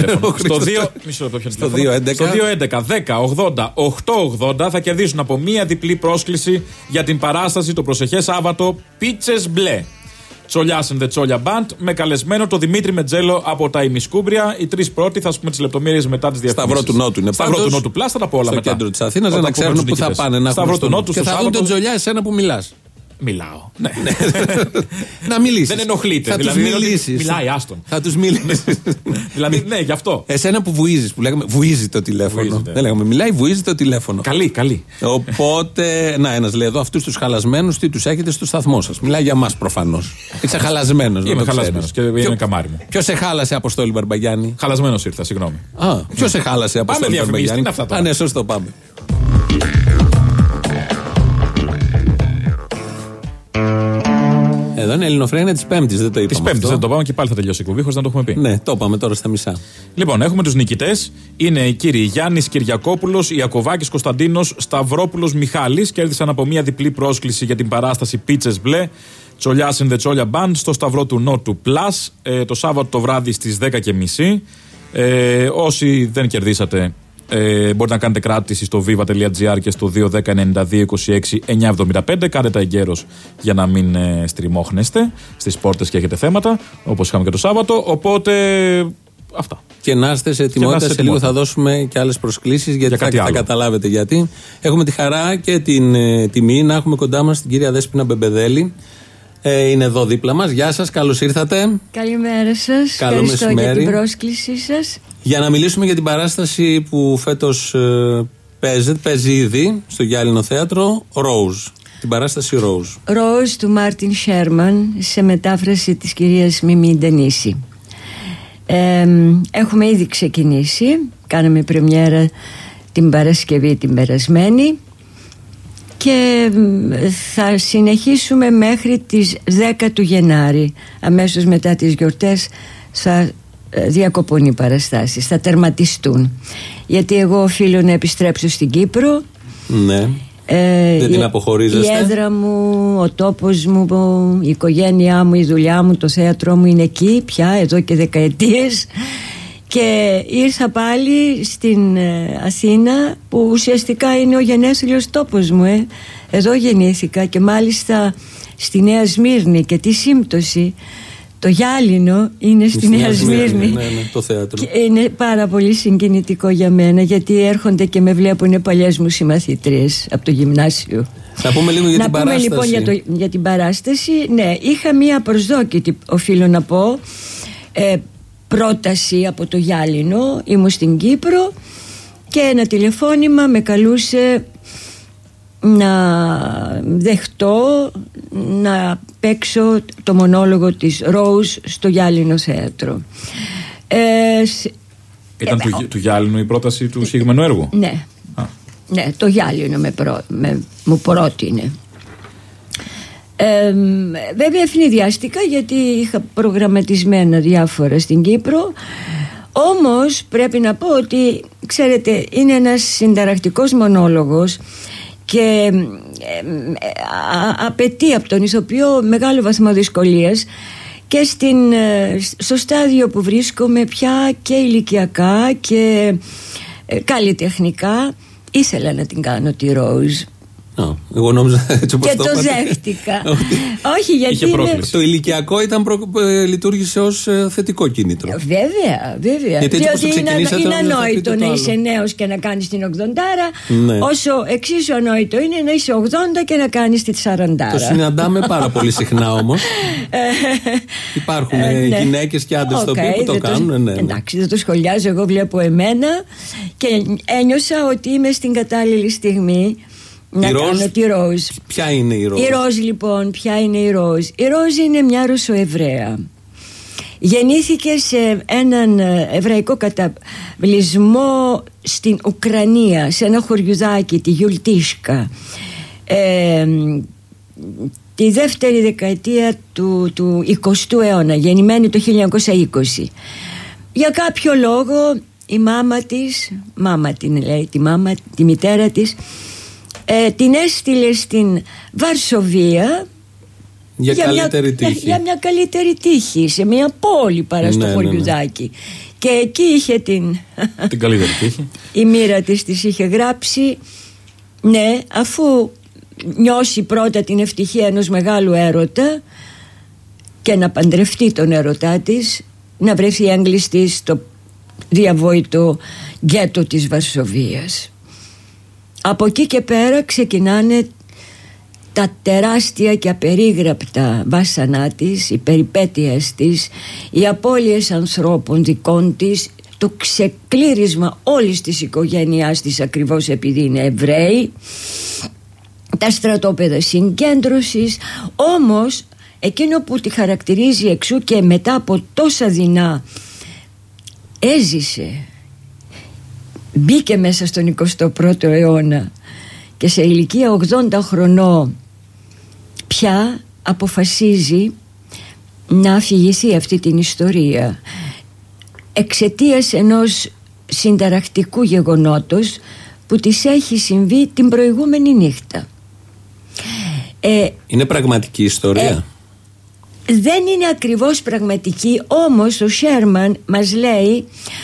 Στο δύο έντεκα δέκα ογδόντα οκτακόσια ογδόντα θα κερδίσουν από μία διπλή πρόσκληση για την παράσταση το προσεχές Σάββατο Πίτσες Μπλε. Τσολιάς and the Τσόλια Band με καλεσμένο το Δημήτρη Μετζέλο από τα Ημισκούμπρια. Οι τρεις πρώτοι θα πούμε τις λεπτομέρειες μετά τις διαφημίσεις. Σταυρό του Νότου είναι Σταυρό του Νότου πλάστα, τα πω όλα στο μετά. κέντρο της Αθήνας, να ξέρουν πού θα πάνε να Σταυρό του Νότου. Και θα δουν τον Τζολιά εσένα που μιλάς. Μιλάω. Ναι. Να μιλήσεις. Δεν ενοχλείται. Θα δηλαδή, τους μιλήσεις. Μιλάει, άστον. Θα τους μιλήσεις. Δηλαδή, ναι, γι' αυτό. Εσένα που βουίζεις, που λέγαμε, βουίζει το τηλέφωνο. Βουίζεται. Δεν λέγαμε, μιλάει, βουίζει το τηλέφωνο. Καλή, καλή. Οπότε, να, ένας λέει εδώ, αυτούς τους χαλασμένους, τι τους έχετε στο σταθμό σας. Μιλάει για μας προφανώς. Είσαι χαλασμένος. Είμαι χαλασμένος και είναι καμάρι μου. Ποιος σε χάλασε, Αποστόλη Μπαρμπαγιάννη? Χαλασμένος ήρθα, συγγνώμη. Α, ποιος σε χάλασε, Αποστόλη Μπαρμπαγιάννη? Α, ναι, σωστό, πάμε. Εδώ είναι Ελληνοφρένεια της Πέμπτης, δεν το είπαμε. Της Πέμπτης, δεν το πάμε και πάλι θα τελειώσει η εκπομπή χωρίς να το έχουμε πει. Ναι, το είπαμε τώρα στα μισά. Λοιπόν, έχουμε τους νικητές. Είναι οι κύριοι Γιάννης Κυριακόπουλος, Ιακωβάκης Κωνσταντίνος, Σταυρόπουλος Μιχάλης. Κέρδισαν από μία διπλή πρόσκληση για την παράσταση Πίτσες Μπλε. Τσολιάς and the Τσόλια Band στο Σταυρό του Νότου Plus ε, το Σάββατο το βράδυ στις δέκα και μισή. Ε, όσοι δεν κερδίσατε, ε, μπορείτε να κάνετε κράτηση στο viva.gr και στο δύο ένα μηδέν εννιά δύο είκοσι έξι εννιακόσια εβδομήντα πέντε. Κάντε τα εγκαίρως για να μην ε, στριμώχνεστε στις πόρτες και έχετε θέματα, όπως είχαμε και το Σάββατο. Οπότε αυτά. Και να είστε σε ετοιμότητα. Σε λίγο θα δώσουμε και άλλες προσκλήσεις, γιατί για θα, θα καταλάβετε γιατί. Έχουμε τη χαρά και την ε, τιμή να έχουμε κοντά μας την κυρία Δέσποινα Μπεμπεδέλη. Ε, είναι εδώ δίπλα μας. Γεια σας, καλώς ήρθατε. Καλημέρα σας. Καλό Ευχαριστώ μεσημέρι. για την πρόσκλησή σας. Για να μιλήσουμε για την παράσταση που φέτος ε, παίζεται, παίζει ήδη στο Γυάλινο Θέατρο, Rose. Την παράσταση Rose. Rose του Μάρτιν Σέρμαν, σε μετάφραση της κυρίας Μιμή Ντενίση. Ε, έχουμε ήδη ξεκινήσει. Κάναμε πρεμιέρα την Παρασκευή την περασμένη. Και θα συνεχίσουμε μέχρι τις δέκα του Γενάρη. Αμέσως μετά τις γιορτές θα διακοπούν οι παραστάσεις, θα τερματιστούν. Γιατί εγώ οφείλω να επιστρέψω στην Κύπρο. Ναι. Ε, Δεν την αποχωρίζεστε. Η έδρα μου, ο τόπος μου, η οικογένειά μου, η δουλειά μου, το θέατρό μου είναι εκεί πια εδώ και δεκαετίες. Και ήρθα πάλι στην Αθήνα, που ουσιαστικά είναι ο γενέσιλιος τόπος μου. ε. Εδώ γεννήθηκα και μάλιστα στη Νέα Σμύρνη, και τι σύμπτωση. Το Γυάλινο είναι στη, στη Νέα Σμύρνη, Σμύρνη. Ναι, ναι, το θέατρο. Και είναι πάρα πολύ συγκινητικό για μένα, γιατί έρχονται και με βλέπουν παλιές μου συμμαθήτριες από το γυμνάσιο. Θα πούμε λίγο για να την πούμε παράσταση. Λοιπόν για, το, για την παράσταση. Ναι, είχα μία προσδόκητη, οφείλω να πω, ε, πρόταση από το Γυάλινο. Ήμουν στην Κύπρο και ένα τηλεφώνημα με καλούσε να δεχτώ να παίξω το μονόλογο της Rose στο Γυάλινο Θέατρο. ε, Ήταν ε, του, του Γυάλινου η πρόταση του συγκεκριμένου έργου? Ναι. Α. Ναι, το Γυάλινο με προ, με, μου πρότεινε. Ε, βέβαια ευνηδιάστηκα, γιατί είχα προγραμματισμένα διάφορα στην Κύπρο. Όμως πρέπει να πω ότι, ξέρετε, είναι ένας συνταρακτικός μονόλογος και ε, α, απαιτεί από τον ηθοποιό μεγάλο βαθμό δυσκολίας, και στην, στο στάδιο που βρίσκομαι πια και ηλικιακά και ε, καλλιτεχνικά, ήθελα να την κάνω τη Rose. Oh, εγώ νόμιζα έτσι όπως και το, το δέχτηκα. Όχι, γιατί είναι... Το ηλικιακό ήταν προ... λειτουργήσε ως ε, θετικό κίνητρο. Βέβαια, βέβαια. Γιατί διότι είναι, είναι ανόητο να είσαι νέος και να κάνεις την ογδοντάρα, ναι. Όσο εξίσου ανόητο είναι να είσαι ογδόντα και να κάνεις την σαραντάρα. Το συναντάμε πάρα πολύ συχνά όμως. Υπάρχουν ε, ναι. γυναίκες και άντρες okay, που το κάνουν. Το... Ναι, ναι. Εντάξει, δεν το σχολιάζω. Εγώ βλέπω εμένα και ένιωσα ότι είμαι στην κατάλληλη στιγμή να η κάνω Rose, τη Rose. Ποια είναι η Rose? Η Rose λοιπόν, ποια είναι η Rose? Η Rose είναι μια Ρωσοεβραία. Γεννήθηκε σε έναν εβραϊκό καταβλισμό στην Ουκρανία, σε ένα χωριουδάκι, τη Γιουλτίσκα, ε, τη δεύτερη δεκαετία του, του εικοστού αιώνα, γεννημένη το χίλια εννιακόσια είκοσι. Για κάποιο λόγο η μάμα της, μάμα την λέει, τη, μάμα, τη μητέρα της, Ε, την έστειλε στην Βαρσοβία για, για, καλύτερη μια, τύχη. για μια καλύτερη τύχη, σε μια πόλη παρά στο ναι, χωριουδάκι. Ναι, ναι. Και εκεί είχε την, την καλύτερη τύχη. Η μοίρα της της είχε γράψει, ναι, αφού νιώσει πρώτα την ευτυχία ενός μεγάλου έρωτα και να παντρευτεί τον έρωτά της, να βρεθεί έγκλειστη στο διαβόητο γκέτο της Βαρσοβίας. Από εκεί και πέρα ξεκινάνε τα τεράστια και απερίγραπτα βάσανά της, οι περιπέτειες της, οι απώλειες ανθρώπων δικών της, το ξεκλήρισμα όλης της οικογένειάς της ακριβώς επειδή είναι Εβραίοι, τα στρατόπεδα συγκέντρωσης. Όμως εκείνο που τη χαρακτηρίζει εξού και μετά από τόσα δεινά έζησε, μπήκε μέσα στον εικοστό πρώτο αιώνα και σε ηλικία ογδόντα χρονών πια αποφασίζει να αφηγηθεί αυτή την ιστορία εξαιτίας ενός συνταρακτικού γεγονότος που της έχει συμβεί την προηγούμενη νύχτα. Ε, είναι πραγματική ιστορία? Ε, δεν είναι ακριβώς πραγματική, όμως ο Σέρμαν μας λέει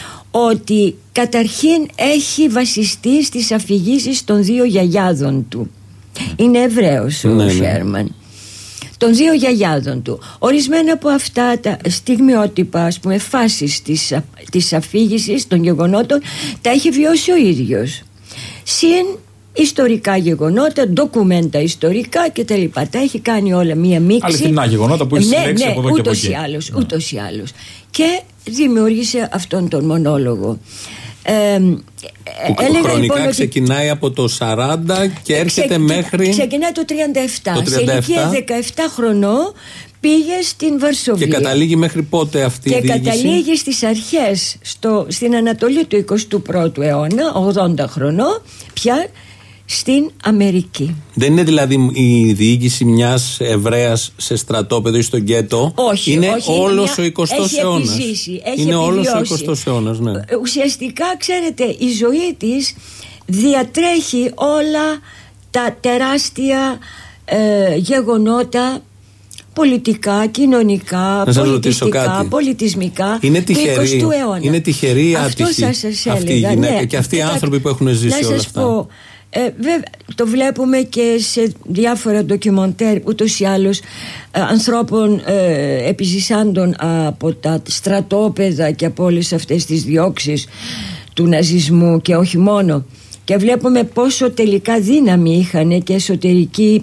ότι καταρχήν έχει βασιστεί στις αφηγήσεις των δύο γιαγιάδων του. Είναι Εβραίος ο ναι, Σέρμαν ναι. Των δύο γιαγιάδων του. Ορισμένα από αυτά τα στιγμιότυπα, ας πούμε, φάσεις της, της αφήγησης των γεγονότων τα έχει βιώσει ο ίδιος. Συν ιστορικά γεγονότα, ντοκουμέντα ιστορικά κτλ. Τα έχει κάνει όλα μία μίξη. Αληθινά γεγονότα που έχει ναι, συλλέξει ναι, από εδώ και από εκεί. Άλλως, ναι. Ούτως ή άλλως. Και δημιούργησε αυτόν τον μονόλογο. Ε, που χρονικά λοιπόν ξεκινάει από το σαράντα και έρχεται ξε, μέχρι... Ξεκινάει το τριάντα επτά. Το τριάντα επτά. Σε ηλικία δεκαεπτά χρονών πήγε στην Βαρσοβία. Και καταλήγει μέχρι πότε αυτή και η διοίκηση? Και καταλήγει στις αρχές στο, στην Ανατολή του εικοστού πρώτου αιώνα, ογδόντα χρονών, πια στην Αμερική. Δεν είναι δηλαδή η διοίκηση μιας Εβραίας σε στρατόπεδο ή στο γκέτο? Όχι, είναι όχι, όλος μια... ο εικοστός αιώνας. Έχει είναι επιβιώσει. όλος ο εικοστός αιώνας, ναι. Ουσιαστικά, ξέρετε, η ζωή της διατρέχει όλα τα τεράστια ε, γεγονότα πολιτικά, κοινωνικά, πολιτιστικά, πολιτισμικά είναι τυχερή, του εικοστού αιώνα. Είναι τυχερή ή άτυχη αυτή η γυναίκα, ναι, και αυτοί οι άνθρωποι που έχουν ζήσει όλα αυτά? Πω, Ε, βέβαια, το βλέπουμε και σε διάφορα ντοκιμοντέρ ούτως ή άλλως ε, ανθρώπων ε, επιζησάντων από τα στρατόπεδα και από όλες αυτές τις διώξεις του ναζισμού και όχι μόνο, και βλέπουμε πόσο τελικά δύναμη είχαν και εσωτερική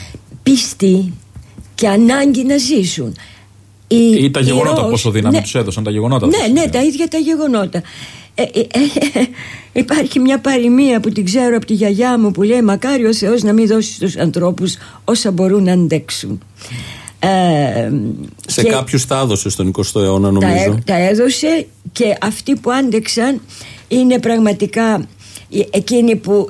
πίστη και ανάγκη να ζήσουν. Η, ή τα γεγονότα ροζ, πόσο δύναμη ναι, τους έδωσαν τα γεγονότα. Ναι, ναι, τα ίδια τα γεγονότα. Ε, ε, ε, ε, υπάρχει μια παροιμία που την ξέρω από τη γιαγιά μου που λέει «Μακάρι ο Θεός να μην δώσει στους ανθρώπους όσα μπορούν να αντέξουν». Ε, σε κάποιους τα έδωσε στον εικοστό αιώνα, νομίζω. Τα, τα έδωσε, και αυτοί που άντεξαν είναι πραγματικά εκείνοι που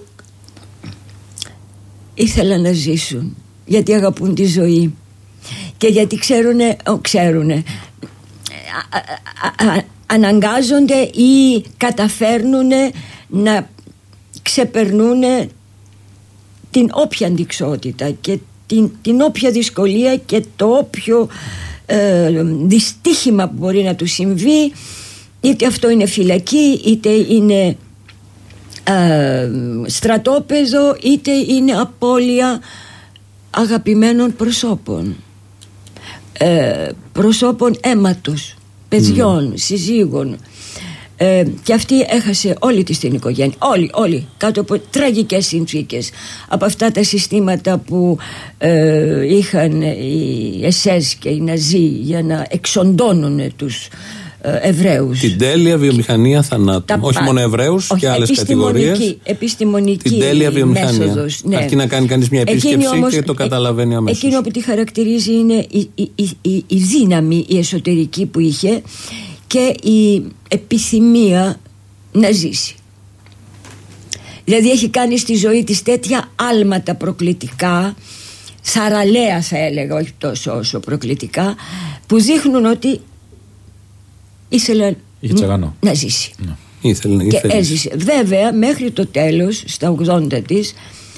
ήθελαν να ζήσουν, γιατί αγαπούν τη ζωή και γιατί ξέρουνε, ο, ξέρουνε α, α, α, αναγκάζονται ή καταφέρνουν να ξεπερνούν την όποια αντιξότητα και την, την όποια δυσκολία και το όποιο ε, δυστύχημα που μπορεί να του συμβεί, είτε αυτό είναι φυλακή, είτε είναι ε, στρατόπεδο, είτε είναι απώλεια αγαπημένων προσώπων, ε, προσώπων αίματος, παιδιών, mm. συζύγων, ε, και αυτή έχασε όλη της την οικογένεια, όλοι, όλοι κάτω από τραγικές συνθήκες, από αυτά τα συστήματα που ε, είχαν οι ες ες και οι Ναζί για να εξοντώνουν τους ε, Εβραίους. Την τέλεια βιομηχανία θανάτου, τα όχι πα... μόνο Εβραίους και άλλες κατηγορίες. Επιστημονική την τέλεια βιομηχανία μέθοδος, ναι. Αρκεί να κάνει κανείς μια επίσκεψη όμως, και το καταλαβαίνει αμέσως. Εκείνο που τη χαρακτηρίζει είναι η, η, η, η, η δύναμη η εσωτερική που είχε και η επιθυμία να ζήσει. Δηλαδή έχει κάνει στη ζωή της τέτοια άλματα προκλητικά, θαραλέα θα έλεγα, όχι τόσο όσο προκλητικά, που δείχνουν ότι ήθελε να, να ζήσει. Ναι. Ήθελε, και ήθελε. έζησε. Βέβαια μέχρι το τέλος, στα ογδόντα της,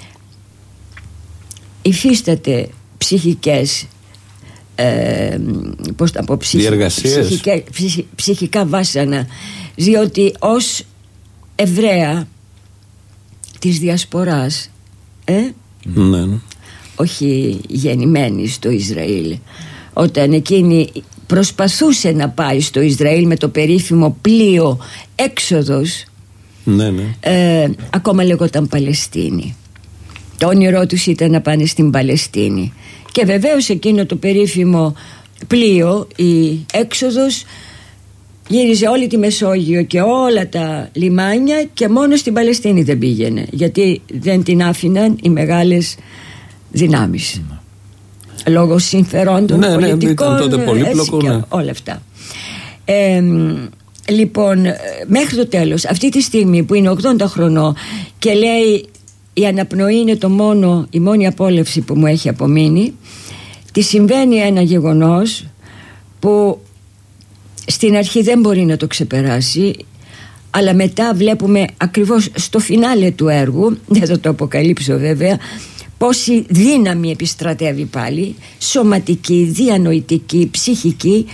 υφίσταται ψυχικές ε, πώς να πω, ψυχ, ψυχικές, ψυχ, ψυχικά βάσανα, διότι ως Εβραία της Διασποράς, ε, ναι, ναι. όχι γεννημένη στο Ισραήλ, όταν εκείνη προσπαθούσε να πάει στο Ισραήλ με το περίφημο πλοίο Έξοδος, ναι, ναι. Ε, ακόμα λεγόταν Παλαιστίνη. Το όνειρό τους ήταν να πάνε στην Παλαιστίνη. Και βεβαίως εκείνο το περίφημο πλοίο, η έξοδος, γύριζε όλη τη Μεσόγειο και όλα τα λιμάνια και μόνο στην Παλαιστίνη δεν πήγαινε, γιατί δεν την άφηναν οι μεγάλες δυνάμεις, ναι. λόγω συμφερόντων, ναι, πολιτικών, ναι, τότε πολύπλοκο, και ναι. όλα αυτά. ε, Λοιπόν, μέχρι το τέλος, αυτή τη στιγμή που είναι ογδόντα χρονών και λέει η αναπνοή είναι το μόνο, η μόνη απόλαυση που μου έχει απομείνει, τη συμβαίνει ένα γεγονός που στην αρχή δεν μπορεί να το ξεπεράσει, αλλά μετά βλέπουμε ακριβώς στο φινάλε του έργου, δεν θα το αποκαλύψω βέβαια, πόση δύναμη επιστρατεύει πάλι, σωματική, διανοητική, ψυχική,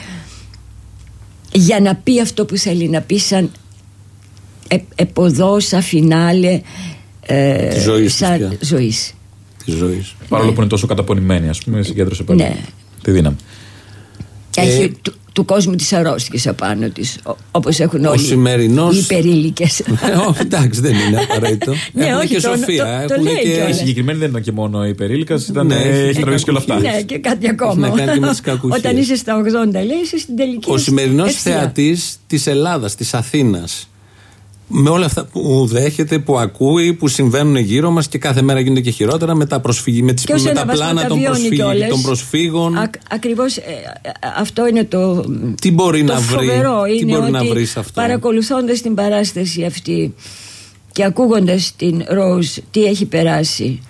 για να πει αυτό που θέλει να πει σαν ε, εποδό, σαν φινάλε ε, της ζωής, σαν ζωής. Της ζωής. Παρόλο ναι. που είναι τόσο καταπονημένη, ας πούμε, συγκέντρωσε πάλι ναι. τη δύναμη. Έχει ε, του, του κόσμου της αρρώστιας απάνω της, όπως έχουν όλοι σημερινός... οι υπερήλικες. Όχι, εντάξει, δεν είναι απαραίτητο. Ναι, έχουν όχι, και το, σοφία. Το, το λέει και... Η συγκεκριμένη δεν ήταν και μόνο υπερήλικας, ήταν ναι, έχει τραβήσει και όλα αυτά. Ναι, και κάτι ακόμα. Όταν είσαι στα ογδόντα, λέει, είσαι στην τελική. Ο σημερινός θεατής της Ελλάδας, της Αθήνας, με όλα αυτά που δέχεται, που ακούει, που συμβαίνουν γύρω μας και κάθε μέρα γίνονται και χειρότερα με τα, προσφυγή, με τις, με τα πλάνα των, προσφύγ, των προσφύγων. Α, ακριβώς ε, αυτό είναι το, τι μπορεί το να βρει, φοβερό. Τι είναι μπορεί ότι να βρει σε αυτό. Παρακολουθώντας την παράσταση αυτή και ακούγοντας την Ροζ τι έχει περάσει,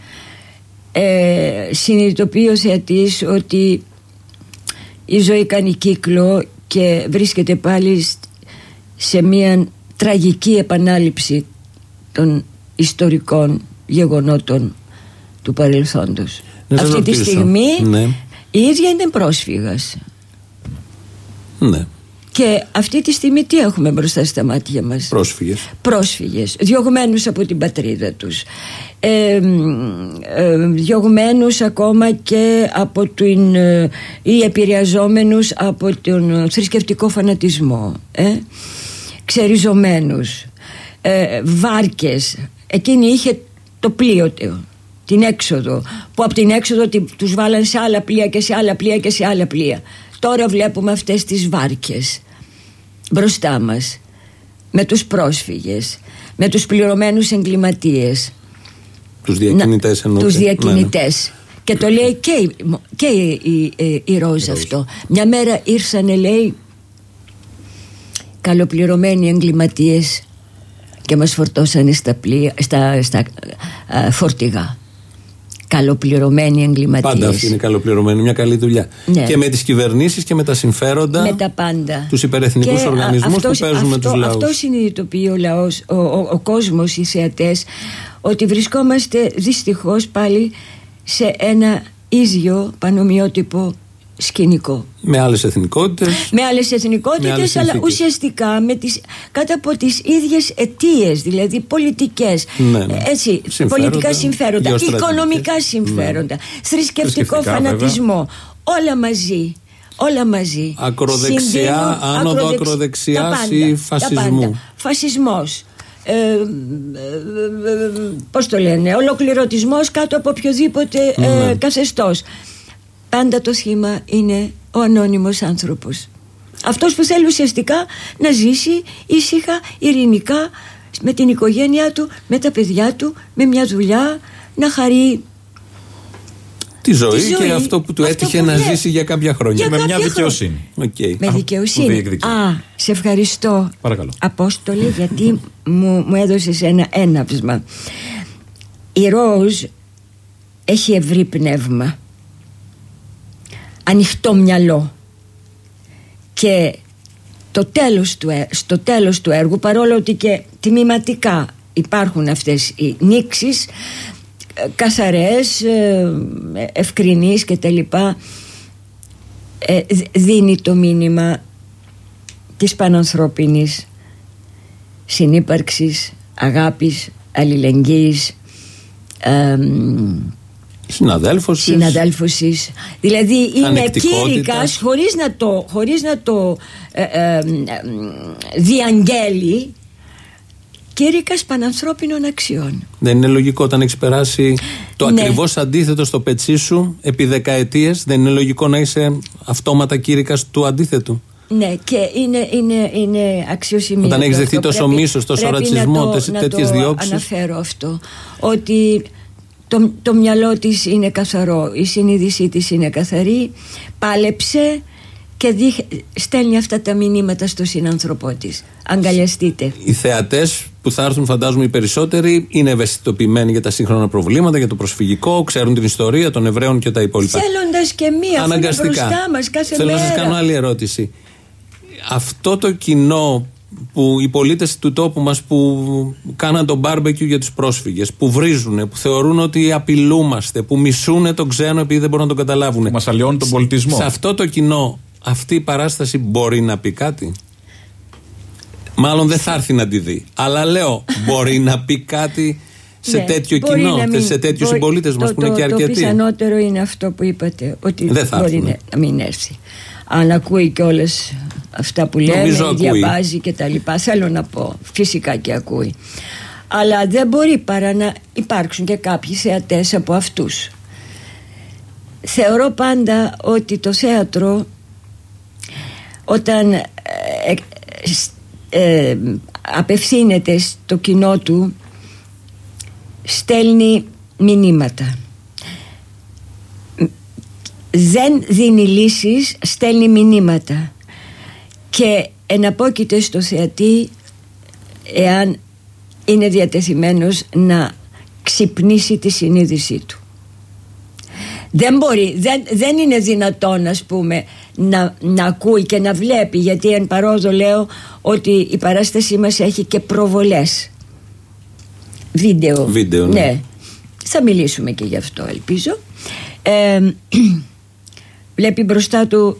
ε, συνειδητοποιεί ο θεατής ότι η ζωή κάνει κύκλο και βρίσκεται πάλι σε μια τραγική επανάληψη των ιστορικών γεγονότων του παρελθόντος. Να αυτή τη στιγμή ναι. η ίδια είναι πρόσφυγας. Ναι. Και αυτή τη στιγμή τι έχουμε μπροστά στα μάτια μας? Πρόσφυγες. Πρόσφυγες, διωγμένους από την πατρίδα τους, ε, ε, διωγμένους ακόμα και από την, ε, ή επηρεαζόμενους από τον θρησκευτικό φανατισμό, ε, ξεριζωμένους, ε, βάρκες. Εκείνη είχε το πλοίο του, την έξοδο, που από την έξοδο τους βάλαν σε άλλα πλοία και σε άλλα πλοία και σε άλλα πλοία. Τώρα βλέπουμε αυτές τις βάρκες μπροστά μας, με τους πρόσφυγες, με τους πληρωμένους εγκληματίες, τους διακινητές εννοείται. Τους διακινητές. Ναι, ναι. Και το λέει και, η, και η, η, η, η Ροζ αυτό. Μια μέρα ήρθανε, λέει, καλοπληρωμένοι εγκληματίες και μας φορτώσανε στα, πλοία, στα, στα α, φορτηγά. Καλοπληρωμένοι εγκληματίες. Πάντα αυτοί είναι καλοπληρωμένοι, μια καλή δουλειά. Ναι. Και με τις κυβερνήσεις και με τα συμφέροντα, με τα πάντα. Τους υπερεθνικούς οργανισμούς αυτός, που παίζουν αυτό, με τους λαούς. Αυτό συνειδητοποιεί ο λαός, ο, ο, ο κόσμος, οι θεατές, ότι βρισκόμαστε δυστυχώς πάλι σε ένα ίδιο πανομοιότυπο σκηνικό. Με άλλες εθνικότητες. Με άλλες εθνικότητες, αλλά ουσιαστικά με τις, κάτω από τις ίδιες αιτίες, δηλαδή πολιτικές, ναι, ναι. Έτσι, συμφέροντα, πολιτικά συμφέροντα, οικονομικά συμφέροντα, ναι. θρησκευτικό φανατισμό, βέβαια. όλα μαζί. Όλα μαζί. Ακροδεξιά, άνοδο ακροδεξιάς ή φασισμού. Φασισμός. Ε, ε, ε, πώς το λένε, ολοκληρωτισμός κάτω από οποιοδήποτε ε, ναι. καθεστώς. Πάντα το σχήμα είναι ο ανώνυμος άνθρωπος. Αυτός που θέλει ουσιαστικά να ζήσει ήσυχα, ειρηνικά, με την οικογένειά του, με τα παιδιά του, με μια δουλειά, να χαρεί τη ζωή, τη ζωή και αυτό που του αυτό έτυχε που να λέει. ζήσει για κάποια χρόνια. Για με κάποια μια δικαιοσύνη. Okay. Με δικαιοσύνη. Α, σε ευχαριστώ. Παρακαλώ. Απόστολε, γιατί μου, μου έδωσες ένα έναυσμα. Η Ροζ έχει ευρύ πνεύμα, ανοιχτό μυαλό, και το τέλος του, στο τέλος του έργου, παρόλο ότι και τμηματικά υπάρχουν αυτές οι νήξεις καθαρές, ευκρινείς και τα λοιπά, δίνει το μήνυμα της πανανθρώπινης συνύπαρξης, αγάπης, αλληλεγγύης, συναδέλφωσης. συναδέλφωσης. Δηλαδή είναι κήρυκας χωρίς να το, χωρίς να το ε, ε, ε, διαγγέλει, κήρυκας πανανθρώπινων αξιών. Δεν είναι λογικό όταν έχεις περάσει το ναι. ακριβώς αντίθετο στο πετσί σου επί δεκαετίες, δεν είναι λογικό να είσαι αυτόματα κήρυκας του αντίθετου? Ναι, και είναι, είναι, είναι αξιοσημείωτο. Όταν έχεις δεχτεί τόσο μίσος, τόσο ρατσισμό, τέτοιες διώξεις. Να αναφέρω αυτό, ότι το, το μυαλό της είναι καθαρό, η συνείδησή της είναι καθαρή, πάλεψε και δι, στέλνει αυτά τα μηνύματα στο συνάνθρωπό της. Αγκαλιαστείτε. Οι θεατές που θα έρθουν, φαντάζομαι οι περισσότεροι, είναι ευαισθητοποιημένοι για τα σύγχρονα προβλήματα, για το προσφυγικό, ξέρουν την ιστορία των Εβραίων και τα υπόλοιπα. Θέλοντας και μία, αφού είναι μπροστά μας κάθε Θέλω μέρα. να σας κάνω άλλη ερώτηση. Αυτό το κοινό που οι πολίτες του τόπου μας που κάναν τον μπάρμπεκιου για τους πρόσφυγες, που βρίζουν, που θεωρούν ότι απειλούμαστε, που μισούν τον ξένο επειδή δεν μπορούν να τον καταλάβουν, μας αλλοιώνουν τον πολιτισμό. Σε αυτό το κοινό αυτή η παράσταση μπορεί να πει κάτι? Μάλλον δεν θα έρθει να τη δει, αλλά λέω μπορεί να πει κάτι σε ναι, τέτοιο κοινό, μην, σε τέτοιους συμπολίτες μας που είναι και αρκετοί? Το πιθανότερο είναι αυτό που είπατε, ότι δεν θα μπορεί να, να μην έρθει. Αν ακούει κιόλας αυτά που λέμε, διαβάζει και τα λοιπά, θέλω να πω, φυσικά και ακούει. Αλλά δεν μπορεί παρά να υπάρξουν και κάποιοι θεατές από αυτούς. Θεωρώ πάντα ότι το θέατρο, όταν ε, ε, ε, απευθύνεται στο κοινό του, στέλνει μηνύματα. Δεν δίνει λύσεις, στέλνει μηνύματα. Και εναπόκειται στο θεατή, εάν είναι διατεθειμένος, να ξυπνήσει τη συνείδησή του. Δεν μπορεί, δεν, δεν είναι δυνατόν, ας πούμε, να, να ακούει και να βλέπει, γιατί εν παρόδο λέω ότι η παράστασή μας έχει και προβολές βίντεο, βίντεο ναι. ναι. Θα μιλήσουμε και γι' αυτό, ελπίζω. ε, Βλέπει μπροστά του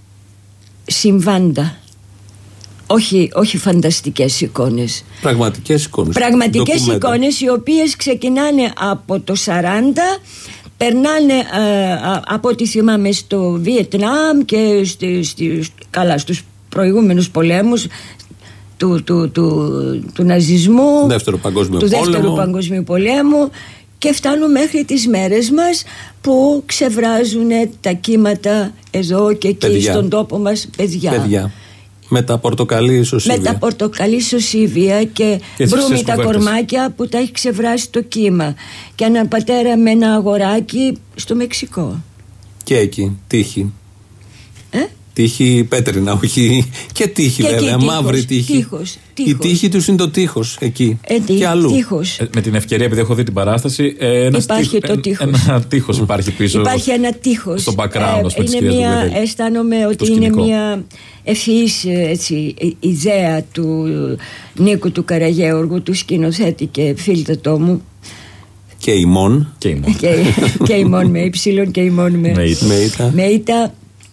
συμβάντα, όχι, όχι φανταστικές εικόνες, πραγματικές εικόνες, πραγματικές εικόνες, οι οποίες ξεκινάνε από το σαράντα, περνάνε ε, από ό,τι θυμάμαι στο Βιετνάμ και στη, στη, καλά, στους προηγούμενους πολέμους του, του, του, του ναζισμού, δεύτερο παγκόσμιο του δεύτερου πόλεμο. παγκοσμίου πολέμου, και φτάνουν μέχρι τις μέρες μας που ξεβράζουν τα κύματα εδώ και εκεί, παιδιά, στον τόπο μας, παιδιά. παιδιά. Με τα πορτοκαλί σωσίβια. Με τα πορτοκαλί σωσίβια και, και βρούμε τα κορμάκια που τα έχει ξεβράσει το κύμα. Και έναν πατέρα με ένα αγοράκι στο Μεξικό. Και εκεί, τύχη. Ε? Τύχη πέτρινα, όχι. Και τύχη, και βέβαια, τύχος, μαύρη τύχη. Τύχος, τύχος. Η τύχη τους είναι το τείχος εκεί. Ε, τι, και αλλού. Τύχος. Ε, με την ευκαιρία, επειδή έχω δει την παράσταση, ε, ένας υπάρχει τύχος, το τείχος. Ένα τείχος υπάρχει πίσω. Υπάρχει ένα τείχος. Στο background, ε, είναι μια, αισθάνομαι ότι είναι μια ευφυής έτσι, ιδέα του Νίκου του Καραγέωργου, του σκηνοθέτη και φίλτατό μου. Και ημών. Και ημών. και, και ημών με υψηλόν και ημών με, με, με ήττα.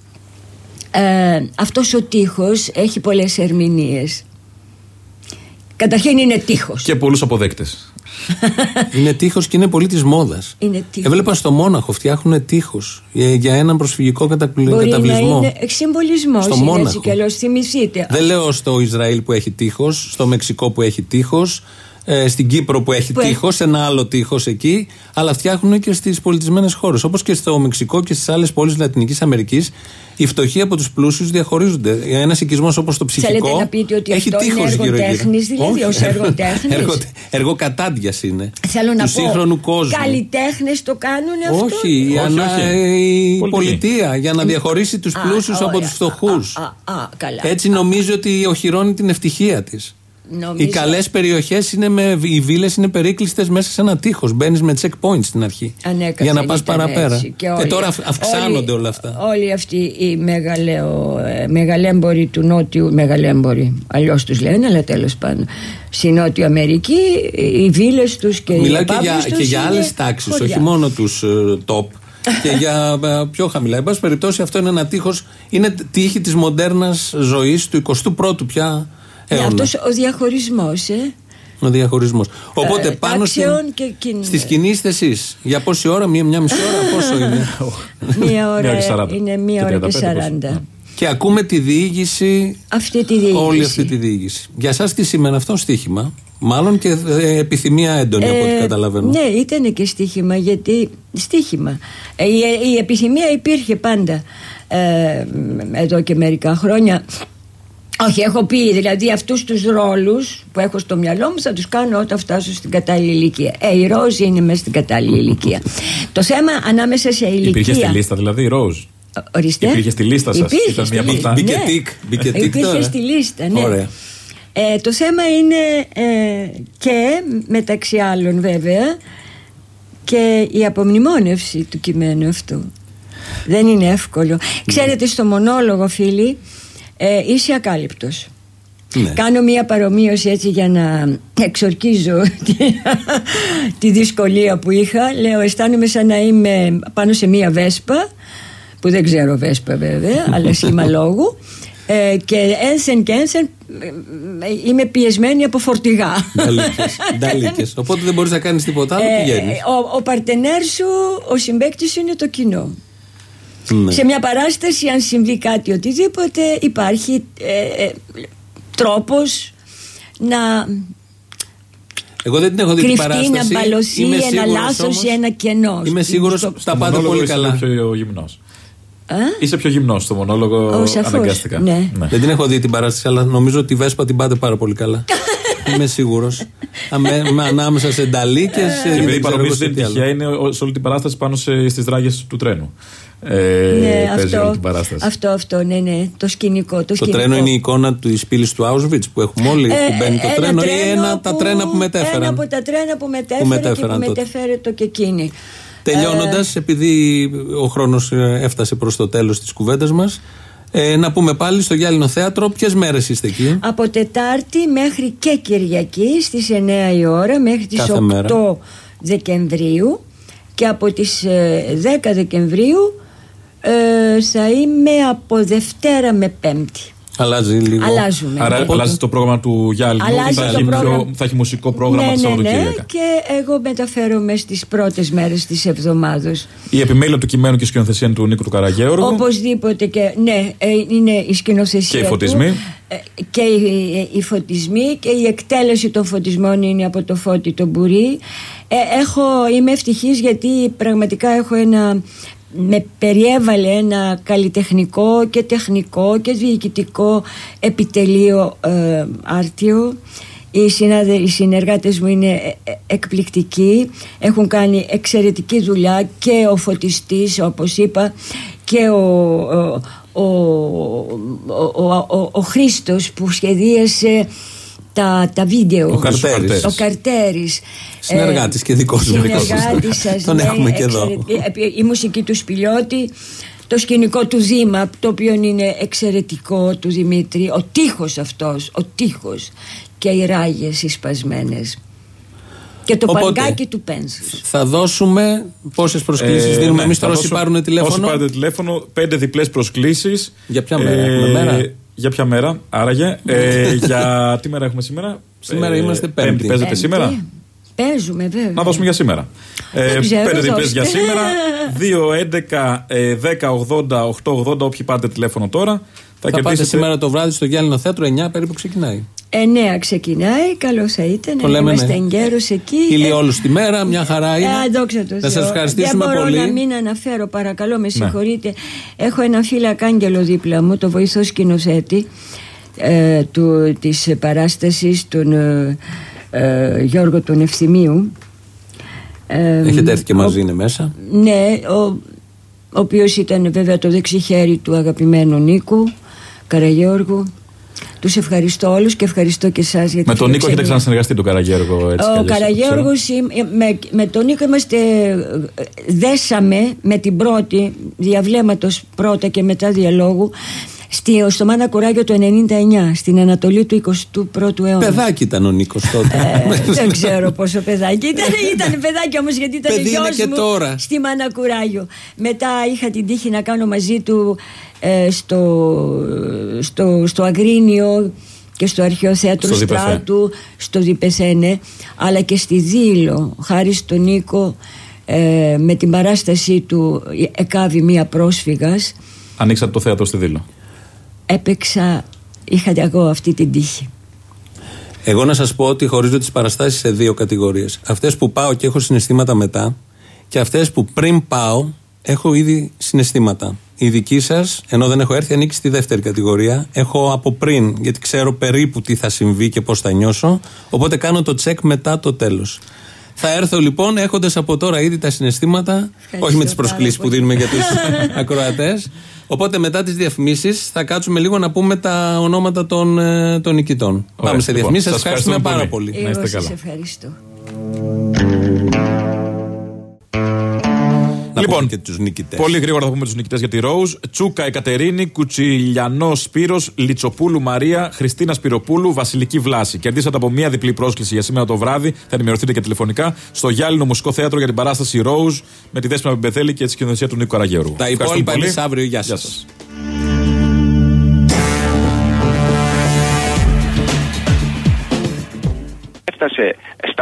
Ε, αυτός ο τείχος έχει πολλές ερμηνείες. Καταρχήν είναι τείχος. Και πολλούς αποδέκτες. Είναι τείχος και είναι πολύ της μόδας. Έβλεπα στο Μόναχο φτιάχνουν τείχος για έναν προσφυγικό καταβλισμό. Μπορεί να είναι συμβολισμός. Στο είναι Μόναχο. Έτσι κι αλλιώς, θυμηθείτε. Δεν λέω στο Ισραήλ που έχει τείχος, στο Μεξικό που έχει τείχος, ε, στην Κύπρο που έχει που τείχος, έχει... ένα άλλο τείχος εκεί, αλλά φτιάχνουν και στις πολιτισμένες χώρες. Όπως και στο Μεξικό και στις άλλες πόλεις Λατινικής Αμερικής, οι φτωχοί από τους πλούσιους διαχωρίζονται. Ένας οικισμός όπως το ψυχικό. Θέλετε να πείτε ότι έχει αυτό τείχος είναι εργοτέχνης, δηλαδή ως εργοτέχνης. Έργο, εργοκατάντιας είναι. Θέλω να του πω, σύγχρονου κόσμου. Καλλιτέχνες το κάνουν αυτό. Όχι, η, ανα... η πολιτεία για να διαχωρίσει τους πλούσιους από τους φτωχούς. Έτσι νομίζει ότι οχυρώνει την ευτυχία της. Νομίζω... Οι καλές περιοχές είναι με, οι βίλες είναι περίκλειστες μέσα σε ένα τείχος. Μπαίνεις με checkpoints στην αρχή. Ανέκαθεν για να πας παραπέρα. Και, όλοι, και τώρα αυξάνονται όλοι, όλα αυτά. Όλοι αυτοί οι μεγαλέο, μεγαλέμποροι του Νότιου, μεγαλέμποροι, αλλιώς τους λένε, αλλά τέλος πάντων, στη Νότια Αμερική, οι βίλες τους και Μιλάω οι και για, τους και για άλλες τάξεις, όχι μόνο τους uh, top. Και για uh, πιο χαμηλά. Εν πάση περιπτώσει, αυτό είναι ένα τείχος. Είναι τείχη της μοντέρνας ζωής του εικοστού πρώτου πια. Ναι, αυτός ο διαχωρισμός, ε. Ο διαχωρισμός. Οπότε ε, πάνω στη, στη σκηνή είστε εσείς. Για πόση ώρα, μία, μία μισή ώρα, πόσο είναι? Μία ώρα, είναι μία ώρα και σαράντα. Και ακούμε τη διήγηση, αυτή τη διήγηση. όλη αυτή τη διήγηση. Για εσάς τι σημαίνει αυτό στοίχημα? Μάλλον και επιθυμία έντονη ε, από ό,τι καταλαβαίνω. Ναι, ήταν και στοίχημα, γιατί στοίχημα. Ε, η, η επιθυμία υπήρχε πάντα ε, εδώ και μερικά χρόνια. Όχι, έχω πει, δηλαδή αυτούς τους ρόλους που έχω στο μυαλό μου θα τους κάνω όταν φτάσω στην κατάλληλη ηλικία. Ε, η Ροζ είναι μέσα στην κατάλληλη ηλικία. Το θέμα ανάμεσα σε ηλικία. Υπήρχε στη λίστα δηλαδή η Ροζ. Ορίστε. Υπήρχε στη λίστα σας. Υπήρχε στη λίστα. Μπήκε τικ. Υπήρχε στη λίστα, ναι. Ωραία. Ε, το θέμα είναι ε, και μεταξύ άλλων βέβαια και η απομνημόνευση του κειμένου αυτού. Δεν είναι εύκολο. Ξέρετε, στο μονόλογο, φίλοι, ε, είσαι ακάλυπτος. Ναι. Κάνω μία παρομοίωση έτσι για να εξορκίζω τη, τη δυσκολία που είχα. Λέω, αισθάνομαι σαν να είμαι πάνω σε μία βέσπα, που δεν ξέρω βέσπα βέβαια, αλλά σχήμα λόγου. Ε, και ένσεν και ένσεν είμαι πιεσμένη από φορτηγά. Νταλίκες. Οπότε δεν μπορείς να κάνεις τίποτα άλλο, ε, πηγαίνεις. Ο, ο παρτενέρ σου, ο συμπαίκτης σου είναι το κοινό. Ναι. Σε μια παράσταση, αν συμβεί κάτι οτιδήποτε, υπάρχει ε, ε, τρόπος να Εγώ δεν την έχω δει την παράσταση. Κρυφτεί, να μπαλωθεί, ένα λάθος ή ένα κενό. Είμαι σίγουρος τα πάντα πολύ καλά. Είσαι πιο γυμνός. Α? Είσαι πιο γυμνός στο μονόλογο, αναγκαστικά. Ναι. Ναι. Δεν την έχω δει την παράσταση, αλλά νομίζω ότι η Βέσπα την πάτε πάρα πολύ καλά. Είμαι σίγουρος. Ανάμεσα σε νταλίκες. Και επειδή παρομοίως δεν είναι τυχαία, είναι σε όλη την παράσταση πάνω στις ράγες του τρένου. Ε, ναι, αυτό, αυτό, αυτό, ναι, ναι, το σκηνικό. Το, το σκηνικό. τρένο είναι η εικόνα της πύλης του Auschwitz που έχουμε όλοι, ε, που μπαίνει το τρένο, τρένο ή ένα, που, τα τρένα που μετέφεραν. Ένα από τα τρένα που μετέφερε που μετέφεραν και που μετέφερε το και εκείνη. Τελειώνοντας, ε, επειδή ο χρόνος έφτασε προς το τέλος της κουβέντας μας, ε, να πούμε πάλι στο Γυάλινο Θέατρο, ποιες μέρες είστε εκεί? Από Τετάρτη μέχρι και Κυριακή στις εννιά η ώρα μέχρι τις κάθε οκτώ μέρα. Δεκεμβρίου, και από τις δέκα Δεκεμβρίου ε, θα είμαι από Δευτέρα με Πέμπτη. Αλλάζει λίγο. Αλλάζουμε. Άρα ναι. αλλάζει το πρόγραμμα του Γιάννη. Θα, πρόγραμμα... θα έχει μουσικό πρόγραμμα, ναι, τη Σαββατοκύριακα. Ναι, ναι, και εγώ μεταφέρομαι στις πρώτες μέρες της εβδομάδας. Η επιμέλεια του κειμένου και η σκηνοθεσία του Νίκου του Καραγέωργου. Οπωσδήποτε και ναι, είναι η σκηνοθεσία. Και οι φωτισμοί. Του, και οι, οι φωτισμοί και η εκτέλεση των φωτισμών είναι από το Φώτη τον Μπουρί. Ε, έχω, είμαι ευτυχής γιατί πραγματικά έχω ένα... με περιέβαλε ένα καλλιτεχνικό και τεχνικό και διοικητικό επιτελείο ε, άρτιο. Οι, συνάδε, οι συνεργάτες μου είναι εκπληκτικοί, έχουν κάνει εξαιρετική δουλειά, και ο φωτιστής, όπως είπα, και ο, ο, ο, ο, ο, ο, ο Χρήστος που σχεδίασε τα, τα βίντεο, ο Καρτέρης, ο Καρτέρης. Συνεργάτης και δικός μου. Συνεργάτης σας, τον ναι, έχουμε και εδώ. Η μουσική του Σπηλιώτη, το σκηνικό του Δήμα, το οποίο είναι εξαιρετικό, του Δημήτρη, ο τείχος αυτός, ο τείχος και οι ράγες οι σπασμένες. Και το Οπότε, παγκάκι του Πένσους. Θα δώσουμε πόσες προσκλήσεις ε, δίνουμε ναι, εμείς τώρα όσοι πάρουν τηλέφωνο. Όσοι πάρετε τηλέφωνο, πέντε διπλές προσκλήσεις. Για ποια μέρα ε, έχουμε μέρα? Για ποια μέρα, άραγε. ε, για τι μέρα έχουμε σήμερα? Σήμερα ε, είμαστε Πέμπτη. Πέμπτη παίζετε πέμπτη. Σήμερα? Παίζουμε βέβαια. Να δώσουμε για σήμερα. Ε, πέντε διπλές για σήμερα. δύο, έντεκα, δέκα, ογδόντα, οκτώ ογδόντα. Όποιοι πάρετε τηλέφωνο τώρα. Θα, θα πάτε σήμερα το βράδυ στο Γυάλινο Θέατρο, εννιά περίπου ξεκινάει. εννιά ξεκινάει, καλό θα ήταν. Το λέμε, είμαστε ναι. εγκαίρως εκεί. Ήλιο όλους τη μέρα, μια χαρά είναι. Ε, δόξα τω Θεώ. Θα σας ευχαριστήσουμε πολύ. Δεν μπορώ πολύ. να μην αναφέρω, παρακαλώ, με συγχωρείτε. Ναι. Έχω ένα φύλακα άγγελο δίπλα μου, το βοηθό σκηνοθέτη ε, του, της παράστασης, τον ε, ε, Γιώργο τον Ευθυμίου. Ε, Έχετε έρθει και μαζί, ο, είναι μέσα. Ναι, ο, ο οποίος ήταν βέβαια το δεξί χέρι του αγαπημένου Νίκου Καραγέωργου. Τους ευχαριστώ όλους και ευχαριστώ και εσάς για την. Με τον Νίκο έχετε ξανασυνεργαστεί τον Καραγέωργο, έτσι? Ο Καραγέωργος, με, με τον Νίκο είμαστε, δέσαμε με την πρώτη διαβλέματος πρώτα και μετά διαλόγου στη, στο Μάνα Κουράγιο το ενενήντα εννιά, στην Ανατολή του εικοστού πρώτου αιώνα. Παιδάκι ήταν ο Νίκος τότε. ε, δεν ξέρω πόσο παιδάκι ήταν. Ήταν παιδάκι όμως, γιατί ήταν γιος μου τώρα. Στη Μάνα Κουράγιο. Μετά είχα την τύχη να κάνω μαζί του ε, στο, στο, στο Αγρίνιο και στο Αρχαίο Θέατρο στο Στράτου, στο Διπεθένε, αλλά και στη Δήλο, χάρη στον Νίκο, ε, με την παράστασή του «Εκάβη μία πρόσφυγας». Ανοίξατε το θέατρο στη Δήλο. Έπαιξα, είχα εγώ αυτή την τύχη. Εγώ να σας πω ότι χωρίζω τις παραστάσεις σε δύο κατηγορίες. Αυτές που πάω και έχω συναισθήματα μετά, και αυτές που πριν πάω έχω ήδη συναισθήματα. Η δική σας, ενώ δεν έχω έρθει, ανήκει στη δεύτερη κατηγορία. Έχω από πριν, γιατί ξέρω περίπου τι θα συμβεί και πώς θα νιώσω. Οπότε κάνω το τσεκ μετά το τέλος. Θα έρθω λοιπόν έχοντας από τώρα ήδη τα συναισθήματα, ευχαριστώ, όχι με τις προσκλήσεις που δίνουμε για τους ακροατές. Οπότε μετά τις διαφημίσεις θα κάτσουμε λίγο να πούμε τα ονόματα των, των νικητών. Ωραία, πάμε σε διαφημίσεις, λοιπόν, σας ευχαριστούμε πάρα πολύ. πολύ. Εγώ σας ευχαριστώ. Να λοιπόν, και τους νικητές. Πολύ γρήγορα θα πούμε τους νικητές για τη Rose. Τσούκα Εκατερίνη, Κουτσιλιανός Σπύρος, Λιτσοπούλου Μαρία, Χριστίνα Σπυροπούλου, Βασιλική Βλάση. Κερδίσατε από μία διπλή πρόσκληση για σήμερα το βράδυ. Θα ενημερωθείτε και τηλεφωνικά στο Γυάλινο Μουσικό Θέατρο για την παράσταση Rose με τη Δέσποινα Μπεθέλη και τη σκηνοθεσία του Νίκου Καραγέωργου. Τα υπόλοιπα είναι αύριο. Γεια σας. Έφτασε